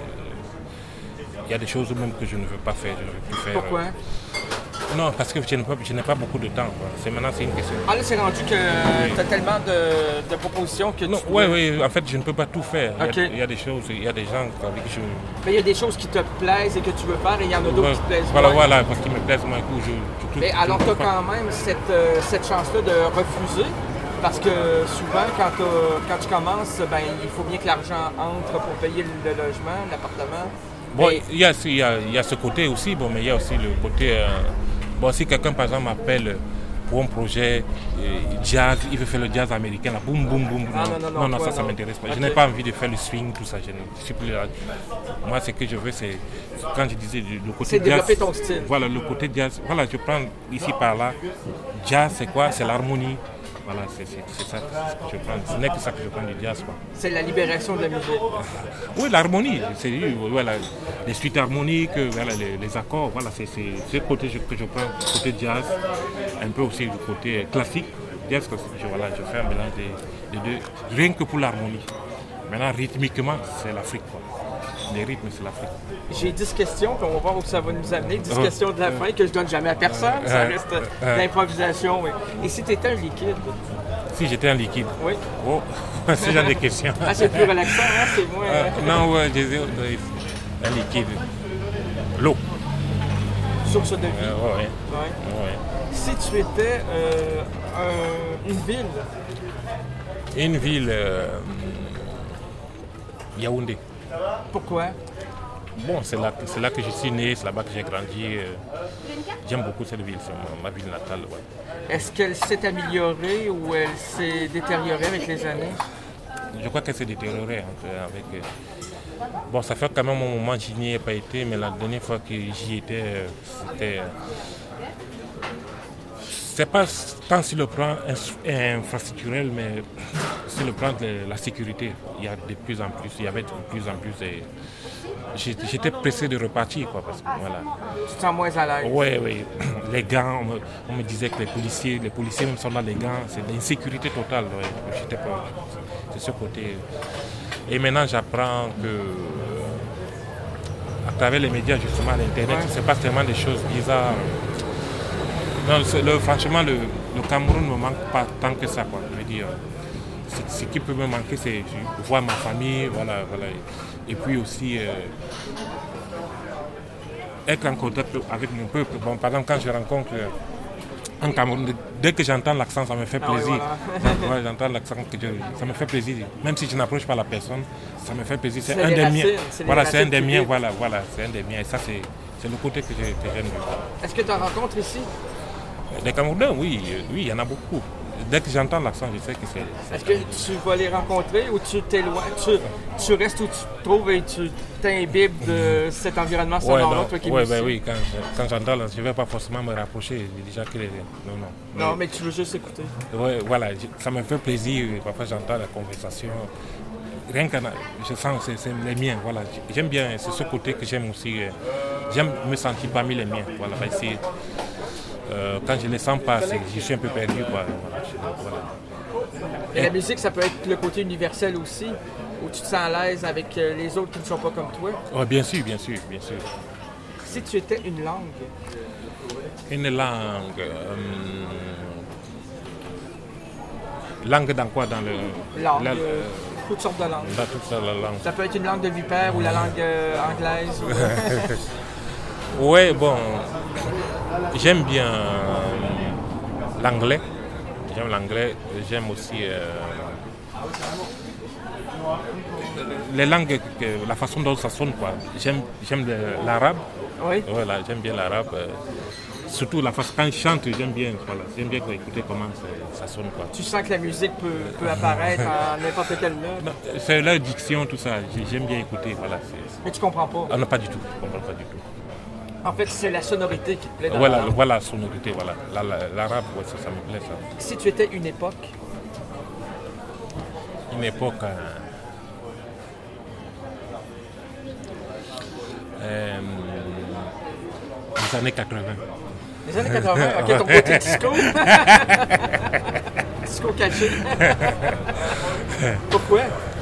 Il y a des choses même que je ne veux pas faire, je ne veux plus faire. Pourquoi? Non, parce que je n'ai pas, je n'ai pas beaucoup de temps. Quoi. C'est maintenant, c'est une question. Ah là, c'est rendu que oui. Tu as tellement de, de propositions que non, tu... Oui, oui, en fait, je ne peux pas tout faire. Okay. Il, y a, il y a des choses, il y a des gens avec qui je... Mais il y a des choses qui te plaisent et que tu veux faire et il y en a d'autres ouais, qui te plaisent Voilà, moins. voilà, parce qu'ils me plaisent moins. Coup, je, je, Mais je, alors, tu as pas. quand même cette, euh, cette chance-là de refuser. Parce que souvent, quand, quand tu commences, ben, il faut bien que l'argent entre pour payer le logement, l'appartement. Bon, mais... il, y a, il, y a, il y a ce côté aussi, bon, mais il y a aussi le côté... Euh, bon, si quelqu'un, par exemple, m'appelle pour un projet euh, jazz, il veut faire le jazz américain, là, boum, boum, boum. Ah, non, non, non, non, toi, ça, ça non. m'intéresse pas. Okay. Je n'ai pas envie de faire le swing, tout ça. Je ne suis plus là. Moi, ce que je veux, c'est... Quand je disais le côté c'est jazz... développer ton style. Voilà, le côté jazz. Voilà, je prends ici, par là. Jazz, c'est quoi? C'est l'harmonie. Voilà, c'est, c'est, c'est ça que je prends. Ce n'est que ça que je prends du jazz. Quoi. C'est la libération de la musique. Oui, l'harmonie. C'est, voilà, les suites harmoniques, voilà, les, les accords. Voilà, c'est, c'est, c'est le côté que je prends, le côté jazz. Un peu aussi le côté classique. Jazz, je, voilà, je fais un mélange des, des deux. Rien que pour l'harmonie. Maintenant, rythmiquement, c'est l'Afrique. Quoi. Les rythmes, c'est l'Afrique. J'ai dix questions, puis on va voir où ça va nous amener. dix oh. questions de la fin que je donne jamais à personne. Ça reste de l'improvisation. Oui. Et si tu étais un liquide? Si j'étais un liquide? Oui. Oh, ce genre de questions. Ah, c'est plus relaxant, hein? C'est moins... Euh, non, ouais, je disais un liquide. L'eau. Source de vie. Euh, ouais, ouais. Ouais. Ouais. Si tu étais euh, un, une ville? Une ville... Euh, Yaoundé. Pourquoi? Bon, c'est là, c'est là que je suis né, c'est là-bas que j'ai grandi. Euh, j'aime beaucoup cette ville, c'est ma, ma ville natale. Ouais. Est-ce qu'elle s'est améliorée ou elle s'est détériorée avec les années? Je crois qu'elle s'est détériorée avec... Euh, bon, ça fait quand même un moment que je n'y ai pas été, mais la dernière fois que j'y étais, c'était... C'est pas tant sur le plan infrastructurel, mais sur le plan de la sécurité. Il y a de plus en plus, il y avait de plus en plus. Et j'étais pressé de repartir, quoi, parce que voilà. Tu te sens moins à l'aise? Oui, oui. Les gants, on me, on me disait que les policiers, les policiers même sont dans les gants, c'est de l'insécurité totale. Ouais. J'étais pas, c'est ce côté. Et maintenant, j'apprends que à travers les médias, justement, l'Internet, ouais. Il se passe tellement de choses bizarres. Non, le, franchement, le, le Cameroun ne me manque pas tant que ça, quoi. Je veux dire, ce qui peut me manquer, c'est voir ma famille, voilà, voilà. Et puis aussi euh, être en contact avec mon peuple. Bon, par exemple, quand je rencontre un Camerounais, dès que j'entends l'accent, ça me fait plaisir. Ah oui, voilà. J'entends l'accent, que je, ça me fait plaisir. Même si je n'approche pas la personne, ça me fait plaisir. C'est, c'est un des racines, miens. c'est Voilà, c'est un des miens. vivent. Voilà, voilà, c'est un des miens. Et ça, c'est, c'est le côté que, j'ai, que j'aime. Est-ce que tu en rencontres ici? Des Camerounais, oui, oui, il y en a beaucoup. Dès que j'entends l'accent, je sais que c'est... c'est Est-ce que tu vas les rencontrer ou tu t'éloignes? Tu, tu restes où tu te trouves et tu t'imbibes de cet environnement sonore-là, toi qui es ouais, musicien? ben oui, quand, quand j'entends, je ne vais pas forcément me rapprocher. J'ai déjà que les... Non, non. Non, mais tu veux juste écouter. Ouais, voilà, ça me fait plaisir. Parfois, j'entends la conversation. Rien qu'en... Je sens que c'est, c'est les miens, voilà. J'aime bien, c'est ce côté que j'aime aussi. J'aime me sentir parmi les miens, voilà. C'est, Euh, quand je ne les sens pas, c'est, je suis un peu perdu. Quoi. Voilà. Et la musique, ça peut être le côté universel aussi, où tu te sens à l'aise avec les autres qui ne sont pas comme toi. Oh, bien sûr, bien sûr, bien sûr. Si tu étais une langue? Une langue... Euh, langue dans quoi? Dans le... Langue, la, euh, toutes sortes de langues. Dans toutes sortes de langues. Ça peut être une langue de vipère ou la langue euh, anglaise. Ou... Oui, bon... J'aime bien euh, l'anglais, j'aime l'anglais, j'aime aussi euh, les langues, la façon dont ça sonne, quoi. J'aime, j'aime le, l'arabe, oui. Voilà, j'aime bien l'arabe, euh, surtout la façon quand je chante, j'aime bien, voilà, j'aime bien écouter comment ça, ça sonne, quoi. Tu sens que la musique peut, peut apparaître en n'importe quelle note? C'est la diction, tout ça, j'aime bien écouter, voilà. C'est, Mais tu comprends pas? Ah non, pas du tout, je comprends pas du tout. En fait, c'est la sonorité qui te plaît dans voilà, la langue. Voilà la sonorité, voilà. La, la, l'arabe, ouais, ça, ça me plaît, ça. Si tu étais une époque? Une époque... Euh, euh, les années quatre-vingts. Les années quatre-vingts? Ok, ton côté disco? Disco caché? Pourquoi?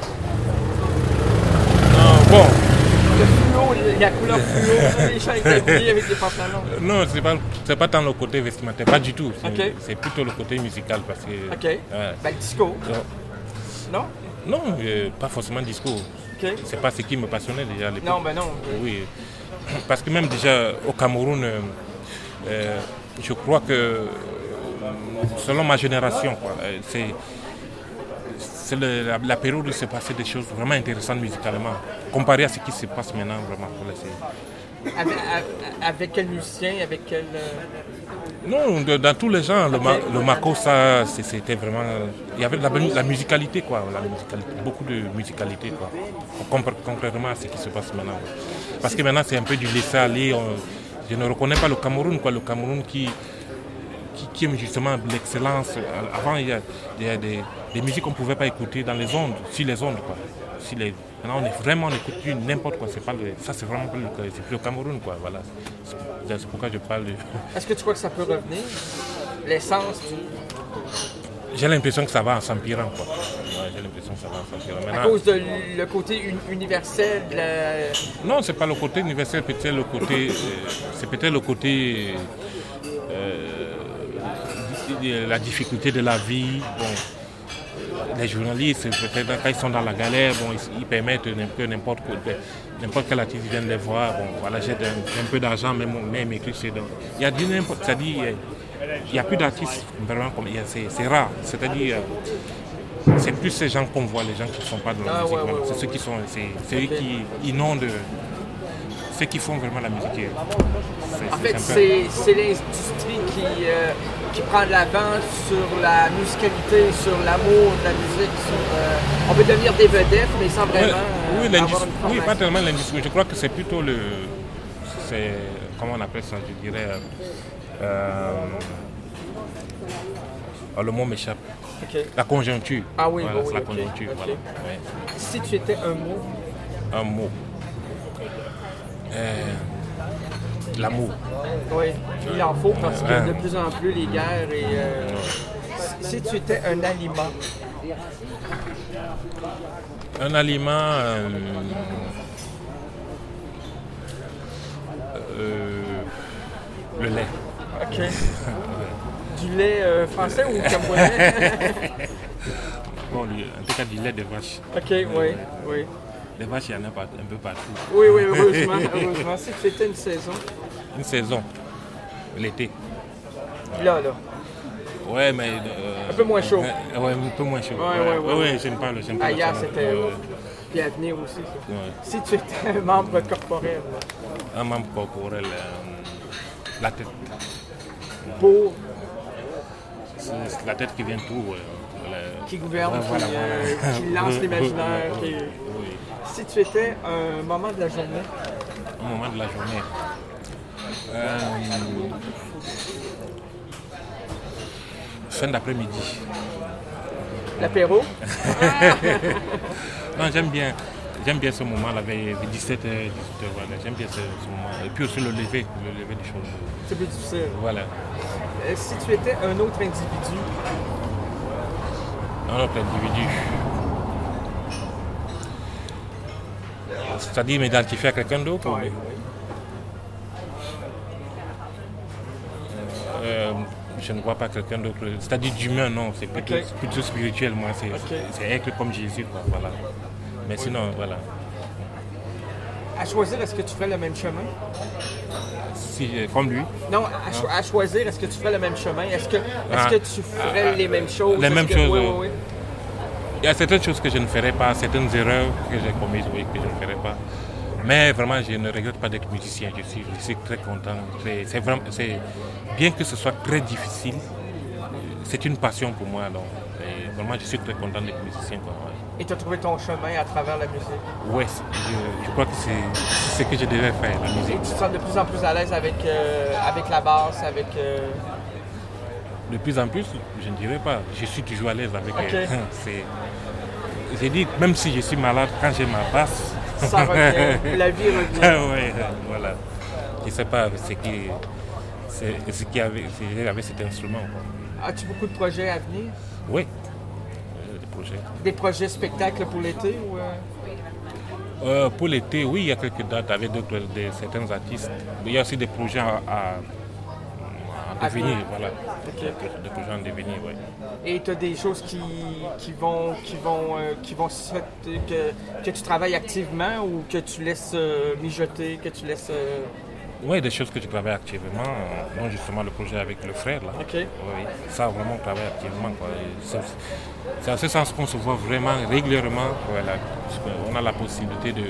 Non, bon... Le fluo, la couleur fluo, les gens étaient habillés avec des pantalons. Non, c'est pas, c'est pas tant le côté vestimentaire, pas du tout. C'est, okay. c'est plutôt le côté musical parce que... Ok. Ouais. Ben, le disco. Non? Non, euh, pas forcément disco. Okay. C'est pas ce qui me passionnait déjà à l'époque. Non, ben non. Oui. Parce que même déjà au Cameroun, euh, euh, je crois que selon ma génération, quoi, c'est... C'est le, la, la période où il s'est passé des choses vraiment intéressantes musicalement, comparé à ce qui se passe maintenant, vraiment. Avec, avec quel musicien, avec quel... Non, de, dans tous les genres, okay. le, le Makossa, c'était vraiment... Il y avait de la, la musicalité, quoi, la musicalité, beaucoup de musicalité, quoi, concrètement à ce qui se passe maintenant. Parce que maintenant, c'est un peu du laisser-aller. On, je ne reconnais pas le Cameroun, quoi, le Cameroun qui... Qui, qui aime justement l'excellence. Avant, il y a, il y a des, des musiques qu'on ne pouvait pas écouter dans les ondes, sur les ondes, quoi. Si les, maintenant, on est vraiment, on écoute plus n'importe quoi. C'est pas le, ça, c'est vraiment plus le, c'est plus le Cameroun, quoi. Voilà. C'est, c'est pourquoi je parle de... Est-ce que tu crois que ça peut revenir? L'essence du... J'ai l'impression que ça va en s'empirant, quoi. Ouais, j'ai l'impression que ça va en s'empirant. Maintenant, à cause de le côté un, universel de la... Non, c'est pas le côté universel, peut-être le côté... c'est peut-être le côté... Euh, la difficulté de la vie, bon, les journalistes, peut-être quand ils sont dans la galère, bon, ils, ils permettent que n'importe, n'importe quel artiste vienne les voir, bon, voilà, j'ai un, un peu d'argent, même, même écrit, c'est donc, il y a du n'importe, c'est-à-dire, il n'y a plus d'artistes, vraiment, comme, c'est, c'est rare, c'est-à-dire, c'est plus ces gens qu'on voit, les gens qui ne sont pas dans la ah, musique, ouais, voilà. ouais, c'est ouais. ceux qui sont, c'est, c'est eux qui inondent, ceux qui font vraiment la musique. C'est, en fait, c'est, c'est l'industrie qui, euh, qui prend de l'avant sur la musicalité, sur l'amour de la musique. Sur, euh, on peut devenir des vedettes, mais sans vraiment oui, oui, euh, avoir une oui, pas tellement l'industrie. Je crois que c'est plutôt le... C'est, comment on appelle ça, je dirais... Euh, oh, le mot m'échappe. Okay. La conjoncture. Ah oui, voilà, bon, c'est oui, la okay. conjoncture. Okay. Voilà. Ouais. Si tu étais un mot? Un mot. Euh, l'amour. Oui, il en faut parce que de plus en plus les guerres et... Euh, si tu étais un aliment? Un aliment... Euh, euh, le lait. OK. Du lait euh, français ou camerounais? Bon, lui, en tout cas, du lait de vache. OK, oui, oui. Les vaches, il y en a pas- un peu partout. Oui, oui, heureusement, heureusement. Si tu étais une saison, Une saison, l'été. là, là. Ouais, mais. euh, Un peu moins chaud. euh, ouais, un peu moins chaud. Ouais, ouais, ouais, ouais. j'aime pas le. J'aime pas le Ailleurs, salon. c'était. Ouais, Puis à venir aussi, ça. ouais. Si tu étais un membre corporel, là, Un membre corporel, euh, la tête. pour C'est c'est la tête qui vient tout. ouais. Voilà. qui gouverne, Ouais, voilà, qui, euh, voilà. qui lance l'imaginaire. Oui, qui- oui. Si tu étais un moment de la journée, Au moment de la journée. Euh, fin d'après-midi. l'apéro, Non, j'aime bien. J'aime bien ce moment-là, vers dix-sept heures, dix-huit heures, voilà. J'aime bien ce, ce moment. Et puis aussi le lever, le lever des choses. c'est plus difficile. Voilà. Euh, si tu étais un autre individu, Un autre individu. C'est-à-dire m'identifier à quelqu'un d'autre. ou bien? Euh, je ne vois pas quelqu'un d'autre. C'est-à-dire d'humain, non. C'est plutôt, Ok. c'est plutôt spirituel, moi. C'est Ok. c'est être comme Jésus, quoi. Voilà. Mais sinon, voilà. à choisir, est-ce que tu ferais le même chemin? Si, euh, comme lui. Non, à, cho- à choisir, est-ce que tu ferais le même chemin? Est-ce que, est-ce Ah. que tu ferais les mêmes choses? Les Est-ce mêmes que- choses, Oui, euh, oui, oui. Il y a certaines choses que je ne ferai pas, certaines erreurs que j'ai commises, oui, que je ne ferai pas. Mais vraiment, je ne regrette pas d'être musicien. Je suis, je suis très content. C'est, c'est vraiment, c'est, bien que ce soit très difficile, c'est une passion pour moi. Donc, et vraiment, je suis très content d'être musicien. Quoi, ouais. Et tu as trouvé ton chemin à travers la musique. Ouais, c'est- je, je crois que c'est, c'est ce que je devais faire, la Et musique. tu te sens de plus en plus à l'aise avec, euh, avec la basse, avec... euh, De plus en plus, je ne dirais pas. Je suis toujours à l'aise avec. Ok. euh, c'est, j'ai dit, même si je suis malade, quand j'ai ma basse. Ça revient, la vie revient. ouais, voilà. Je ne sais pas ce qui, c'est, ce qui avait, c'est avec cet instrument. Quoi. As-tu beaucoup de projets à venir? Oui, euh, des projets. Des projets spectacles pour l'été? Ou, euh, Euh, pour l'été, oui, il y a quelques dates avec d'autres, de, certains artistes. Mais il y a aussi des projets à, à, à devenir, voilà. Ok. Des, des projets en devenir, oui. Et tu as des choses qui, qui vont, qui vont, euh, qui vont se fait- que, que tu travailles activement ou que tu laisses euh, mijoter, que tu laisses... euh, Oui, des choses que je travaille actuellement, euh, dont justement le projet avec le frère, là. OK. Oui, ça vraiment on travaille activement. Quoi. Et C'est, c'est à ce sens qu'on se voit vraiment régulièrement. Voilà. Parce qu'on a la possibilité de,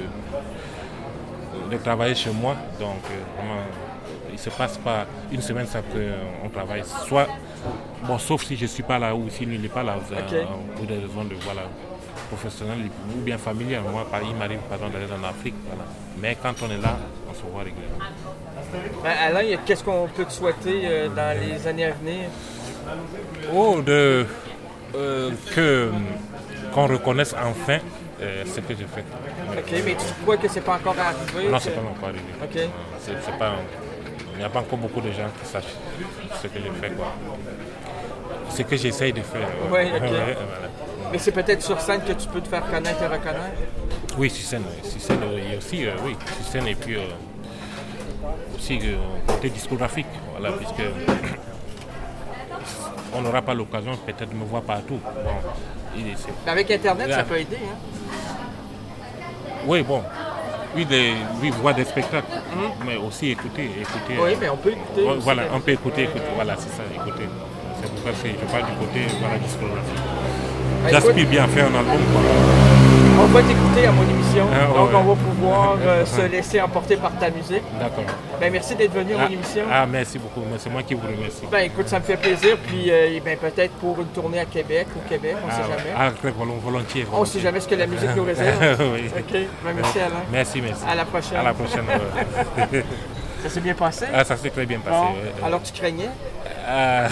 de travailler chez moi. Donc euh, vraiment, il ne se passe pas une semaine sans qu'on travaille. Soit, bon, sauf si je ne suis pas là ou s'il n'est pas là, euh, Ok. pour des raisons de voilà, professionnelles ou bien familiales. Moi, par- il m'arrive par exemple d'aller en Afrique. Voilà. Mais quand on est là, on se voit régulièrement. Ben, Alain, il y a- qu'est-ce qu'on peut te souhaiter euh, dans les années à venir? Oh, de, euh, que, qu'on reconnaisse enfin euh, ce que j'ai fait. OK, mais tu crois que c'est pas encore arrivé? Non, que- c'est pas encore arrivé. OK. Euh, C'est, c'est pas, il n'y a pas encore beaucoup de gens qui sachent ce que j'ai fait. Quoi. Ce que j'essaye de faire. Ouais, ok. Ouais, voilà. Mais c'est peut-être sur scène que tu peux te faire connaître et reconnaître? Oui, sur scène. oui. Sur scène, euh, il y a aussi, euh, oui, sur scène et puis euh, aussi euh, côté discographique. Voilà, puisque on n'aura pas l'occasion peut-être de me voir partout. Bon, il est- c'est- Mais avec Internet, ça Yeah. peut aider, hein? Oui, bon. Oui, des, oui, voir des spectacles, mais aussi écouter. écouter Oui, euh, mais on peut écouter. ouais, aussi, voilà, là. on peut écouter, écouter. Voilà, c'est ça, écouter. C'est pour ça que je parle du côté voilà, discographie. Ben, J'aspire écoute, bien à faire un album. Quoi. on va t'écouter à mon émission, Ah, ouais, donc on ouais. va pouvoir euh, se laisser emporter par ta musique. D'accord. Ben, merci d'être venu à Ah, mon émission. ah, merci beaucoup. Mais c'est moi qui vous remercie. Ben, écoute, ça me fait plaisir. Puis, euh, ben, peut-être pour une tournée à Québec, au Québec, on ne ah, sait ouais. jamais. Ah, très volon- volontiers. On ne sait jamais ce que la musique nous réserve. Oui. OK. Ben, merci, Alain. Merci, merci. À la prochaine. À la prochaine. ouais. Ça s'est bien passé? Ah, ça s'est très bien passé. Bon. ouais. Alors, tu craignais? Ah.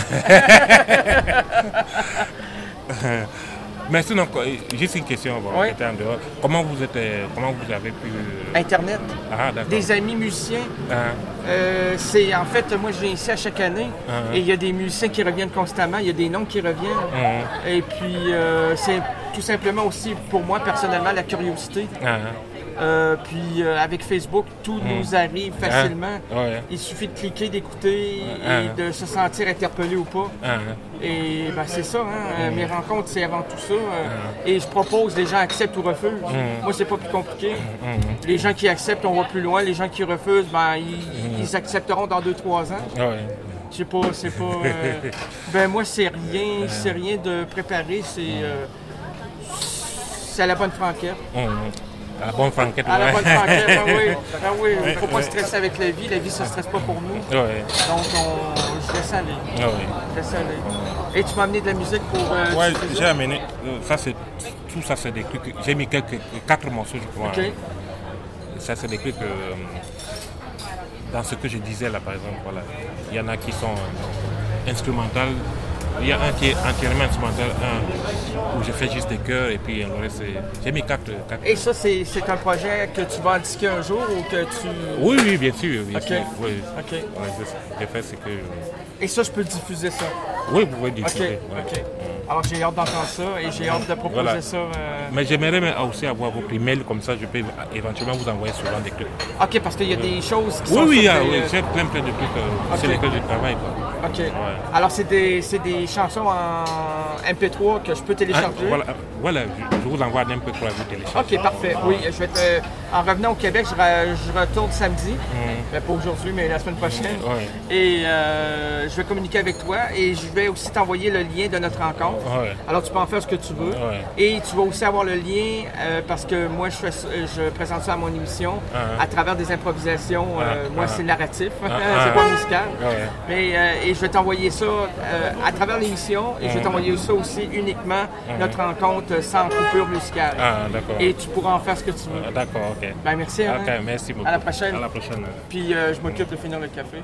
Mais sinon, quoi, juste une question. Bon, Oui. j'étais en dehors. Comment vous êtes, euh, comment vous avez pu euh, Internet. Ah, d'accord. Des amis musiciens. Ah, Euh, c'est en fait, moi je viens ici à chaque année Uh-huh. et il y a des musiciens qui reviennent constamment, il y a des noms qui reviennent. Mhm. Et puis euh, c'est tout simplement aussi pour moi personnellement la curiosité. ah, Euh, puis euh, avec Facebook, tout nous arrive facilement. ah, ouais. Il suffit de cliquer, d'écouter Uh-huh. et de se sentir interpellé ou pas. Ah, Et ben, c'est ça, hein? Mes rencontres, c'est avant tout ça. Euh, et je propose, les gens acceptent ou refusent. Mm. Moi, c'est pas plus compliqué. Mm. Les gens qui acceptent, on va plus loin. Les gens qui refusent, ben, ils, mm. ils accepteront dans deux trois ans. Ouais. Je sais pas, c'est pas... Euh, ben moi, c'est rien, c'est rien de préparer, c'est... Euh, c'est à la bonne franquette. Mm. À la bonne franquette, À la ouais. bonne franquette, ben oui. Ben oui, il ne faut pas stresser avec la vie. La vie, ça ne stresse pas pour nous. Ouais. Donc, on, je laisse aller. Ouais. Je laisse aller. Et tu m'as amené de la musique pour... Euh, ouais, j'ai amené... Ça, c'est... Tout ça, c'est des trucs... J'ai mis quelques... Quatre morceaux, je crois. OK. Ça, c'est des trucs... Euh, dans ce que je disais, là, par exemple, voilà. Il y en a qui sont euh, instrumentales. Il y a un qui est entièrement instrumental, un où je fais juste des chœurs et puis le reste, j'ai mis quatre, quatre. Et ça, c'est, c'est un projet que tu vas indiquer un jour ou que tu... Oui, oui, bien sûr. Bien OK. sûr. Oui. OK. Ouais, j'ai fait ce que... Et ça, je peux diffuser ça? Oui, vous pouvez diffuser. OK. Ouais. OK. Alors, j'ai hâte d'entendre ça et j'ai hâte de proposer voilà. ça. Euh... Mais j'aimerais aussi avoir vos emails, comme ça je peux éventuellement vous envoyer souvent des trucs. OK, parce qu'il y a des choses qui oui, sont... Oui, oui, des... oui, j'ai plein, plein de trucs euh, okay. sur lesquels je travaille. Quoi. OK. Ouais. Alors, c'est des, c'est des chansons en M P trois que je peux télécharger? Ah, voilà, voilà, je vous envoie un M P trois à vous télécharger. OK, parfait. Oui, je vais te... En revenant au Québec, je, re... je retourne samedi. Mm. Pas aujourd'hui, mais la semaine prochaine. Ouais. Et euh, je vais communiquer avec toi et je vais aussi t'envoyer le lien de notre rencontre. Ouais. Alors, tu peux en faire ce que tu veux. Ouais. Et tu vas aussi avoir le lien euh, parce que moi, je, fais, je présente ça à mon émission uh-huh. à travers des improvisations. Euh, uh-huh. Moi, c'est narratif, uh-huh. c'est pas musical. Ouais. Mais, euh, et je vais t'envoyer ça euh, à travers l'émission et uh-huh. je vais t'envoyer ça aussi uniquement, uh-huh. notre rencontre sans coupure musicale. Ah, d'accord. Et tu pourras en faire ce que tu veux. Ah, d'accord, OK. Ben, merci. Hein? OK, merci beaucoup. À la prochaine. À la prochaine. Puis euh, je m'occupe de finir le café.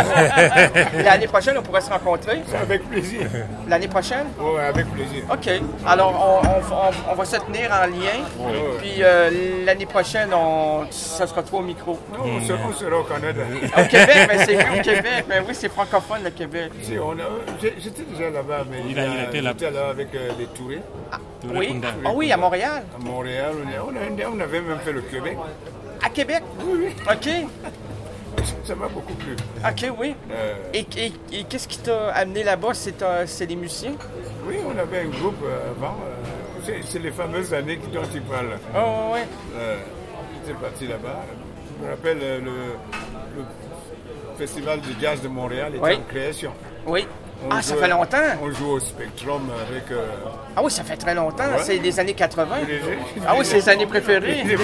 L'année prochaine, on pourrait se rencontrer. Avec plaisir. L'année prochaine? Oui, avec plaisir. OK. Alors, on, on, on va se tenir en lien. Oui. Puis euh, l'année prochaine, on, ça sera toi au micro. Non, on, sera, on sera au Canada. Au Québec, mais c'est vu au Québec. Mais oui, c'est francophone, le Québec. Si, on a, j'étais déjà là-bas, mais il a, il était là, là avec euh, les Tourés. Ah, oui? Ah oui, à Montréal? À Montréal, on, a, on avait même fait le Québec. À Québec? Oui, oui. OK. Ça m'a beaucoup plu. OK, oui. Euh... Et, et, et qu'est-ce qui t'a amené là-bas? C'est, euh, c'est les musiciens? Oui, on avait un groupe euh, avant. Euh, c'est, c'est les fameuses années dont tu parles. Oh, oui. Euh, j'étais parti là-bas. Je me rappelle euh, le, le Festival de jazz de Montréal était oui. en création. Oui. On ah, joue, ça fait longtemps? On joue au Spectrum avec... Euh... Ah oui, ça fait très longtemps. Ouais. C'est les années quatre-vingts. Les, les, ah oui, c'est les années préférées. Les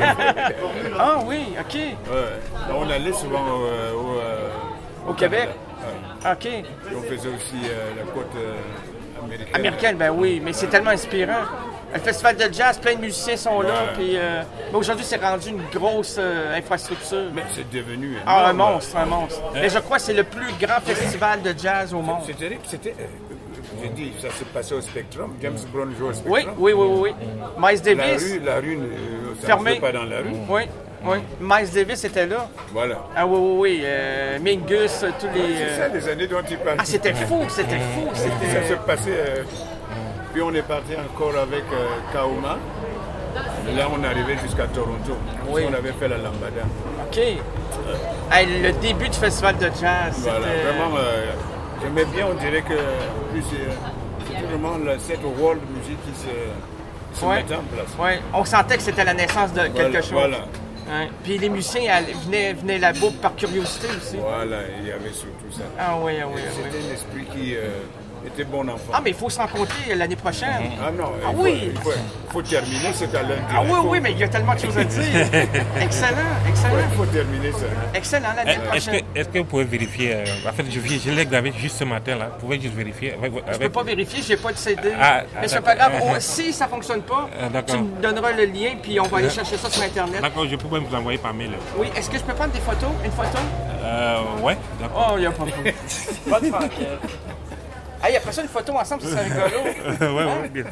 ah oui, OK. Ouais. On allait souvent au... Euh, au, euh, au Québec? Ouais. OK. Et on faisait aussi euh, la côte euh, américaine. Américaine, ben oui, mais c'est tellement inspirant. Le festival de jazz, plein de musiciens sont là. Ouais. Puis, euh, mais aujourd'hui, c'est rendu une grosse euh, infrastructure. Mais c'est devenu ah, un monstre, un monstre. Hein? Mais je crois que c'est le plus grand festival de jazz au monde. C'était, c'était euh, j'ai dit, ça s'est passé au Spectrum. James Brown joue au Spectrum. Oui, oui, oui, oui. oui. Miles Davis. La rue, la rue euh, ça fermée. Ne pas dans la rue. Oui. Oui, Miles Davis était là. Voilà. Ah oui, oui, oui. Euh, Mingus, tous les... Ouais, c'est ça, les années dont il parle. Ah, c'était fou, c'était fou. C'était... Ça s'est passé... Euh... Puis on est parti encore avec euh, Kauma. Là, on est arrivé jusqu'à Toronto. Oui. On avait fait la Lambada. OK. Euh... Hey, le début du festival de jazz, voilà, c'était... vraiment, euh, j'aimais bien, on dirait que plus, euh, c'était vraiment la, cette world music qui se, se ouais. mettait en place. Oui, on sentait que c'était la naissance de quelque voilà, chose. Voilà. Hein? Puis les musiciens venaient, venaient là-bas par curiosité aussi. Voilà, il y avait surtout ça. Ah oui, ah oui. Et c'était oui. un esprit qui euh, était bon enfant. Ah, mais il faut se rencontrer l'année prochaine. Ah non, ah, il, oui. faut, il faut, faut terminer ce talent. Ah oui, oui, mais il y a tellement de choses à dire. Excellent, excellent. Il faut terminer ça. Excellent, l'année est-ce prochaine. Que, est-ce que vous pouvez vérifier euh, en fait, je, je l'ai gravé juste ce matin, là. Vous pouvez juste vérifier. Avec, je ne avec... peux pas vérifier, je n'ai pas de C D. Ah, mais ah, c'est pas grave. Oh, si ça ne fonctionne pas, ah, tu me donneras le lien, puis on va aller chercher ça sur Internet. D'accord, je peux même vous envoyer par mail. Oui, est-ce que je peux prendre des photos? Une photo? Euh, ouais, d'accord. Oh, il n'y a pas de Pas de franquette. Hey, après ça, une photo ensemble, ça serait rigolo. ouais, hein? ouais, bien.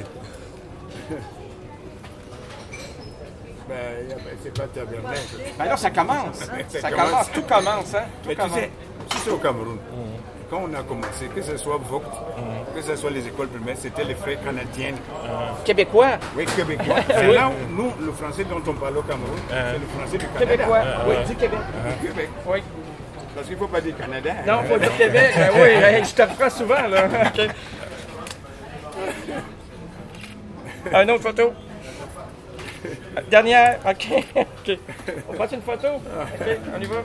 Ben, c'est pas tabernacle. Ben non, ça commence. ça, ça commence. commence, tout commence. Hein? Tout Mais commence. Tu sais, si c'est au Cameroun, mmh. quand on a commencé, que ce soit Vogt, mmh. que ce soit les écoles primaires, c'était les frères canadiens. Mmh. Québécois. Oui, québécois. C'est oui. Là où nous, le français dont on parle au Cameroun, mmh. c'est le français du Canada. Québécois, mmh. oui, du Québec. Du Québec. Oui. Parce qu'il ne faut pas dire Canada. Non, il faut dire Québec. Ben oui, hey, je te reprends souvent, là. Okay. Une autre photo. Dernière. OK. OK. On passe une photo? OK, on y va.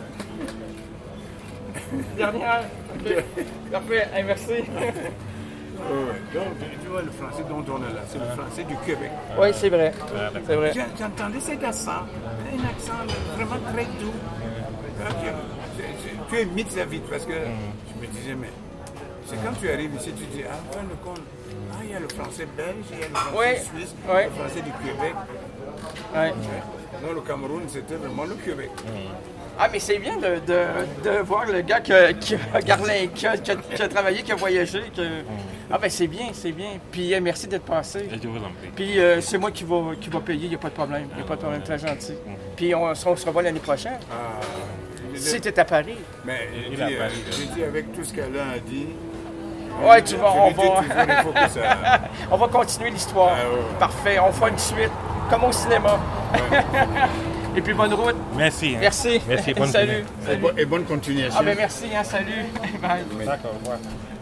Dernière. OK. Parfait. Hey, merci. Ouais. Donc, tu vois, le français dont on est là, c'est le français du Québec. Oui, c'est vrai. C'est vrai. J'entendais cet accent, un accent vraiment très doux. Okay. C'est, c'est, tu imites la vie parce que je me disais, mais c'est quand tu arrives ici, tu dis, ah, fin de compte, ah, il y a le français belge, il y a le français oui. suisse, Oui. le français du Québec. Oui. Non, le Cameroun, c'était vraiment le Québec. Ah, mais c'est bien de, de, de voir le gars qui a, qui a, garlé, qui a, qui a, qui a travaillé, qui a voyagé. Que... Ah, ben c'est bien, c'est bien. Puis euh, merci d'être passé. Et je vous en prie. Puis euh, c'est moi qui va, qui va payer, il n'y a pas de problème. Il n'y a pas de problème, très gentil. Puis on, on se revoit l'année prochaine. Ah, si tu es à Paris. Mais j'ai dit, euh, dit avec tout ce qu'Alain a dit. Ouais, tu vas, on va. Toujours, il faut que ça... on va continuer l'histoire. Ah, ouais. Parfait, on fera une suite, comme au cinéma. Ouais. Et puis bonne route. Merci. Hein. Merci. Merci. Bonne salut. salut. Et bonne continuation. Ah ben merci, hein, salut. Bye. D'accord, au revoir.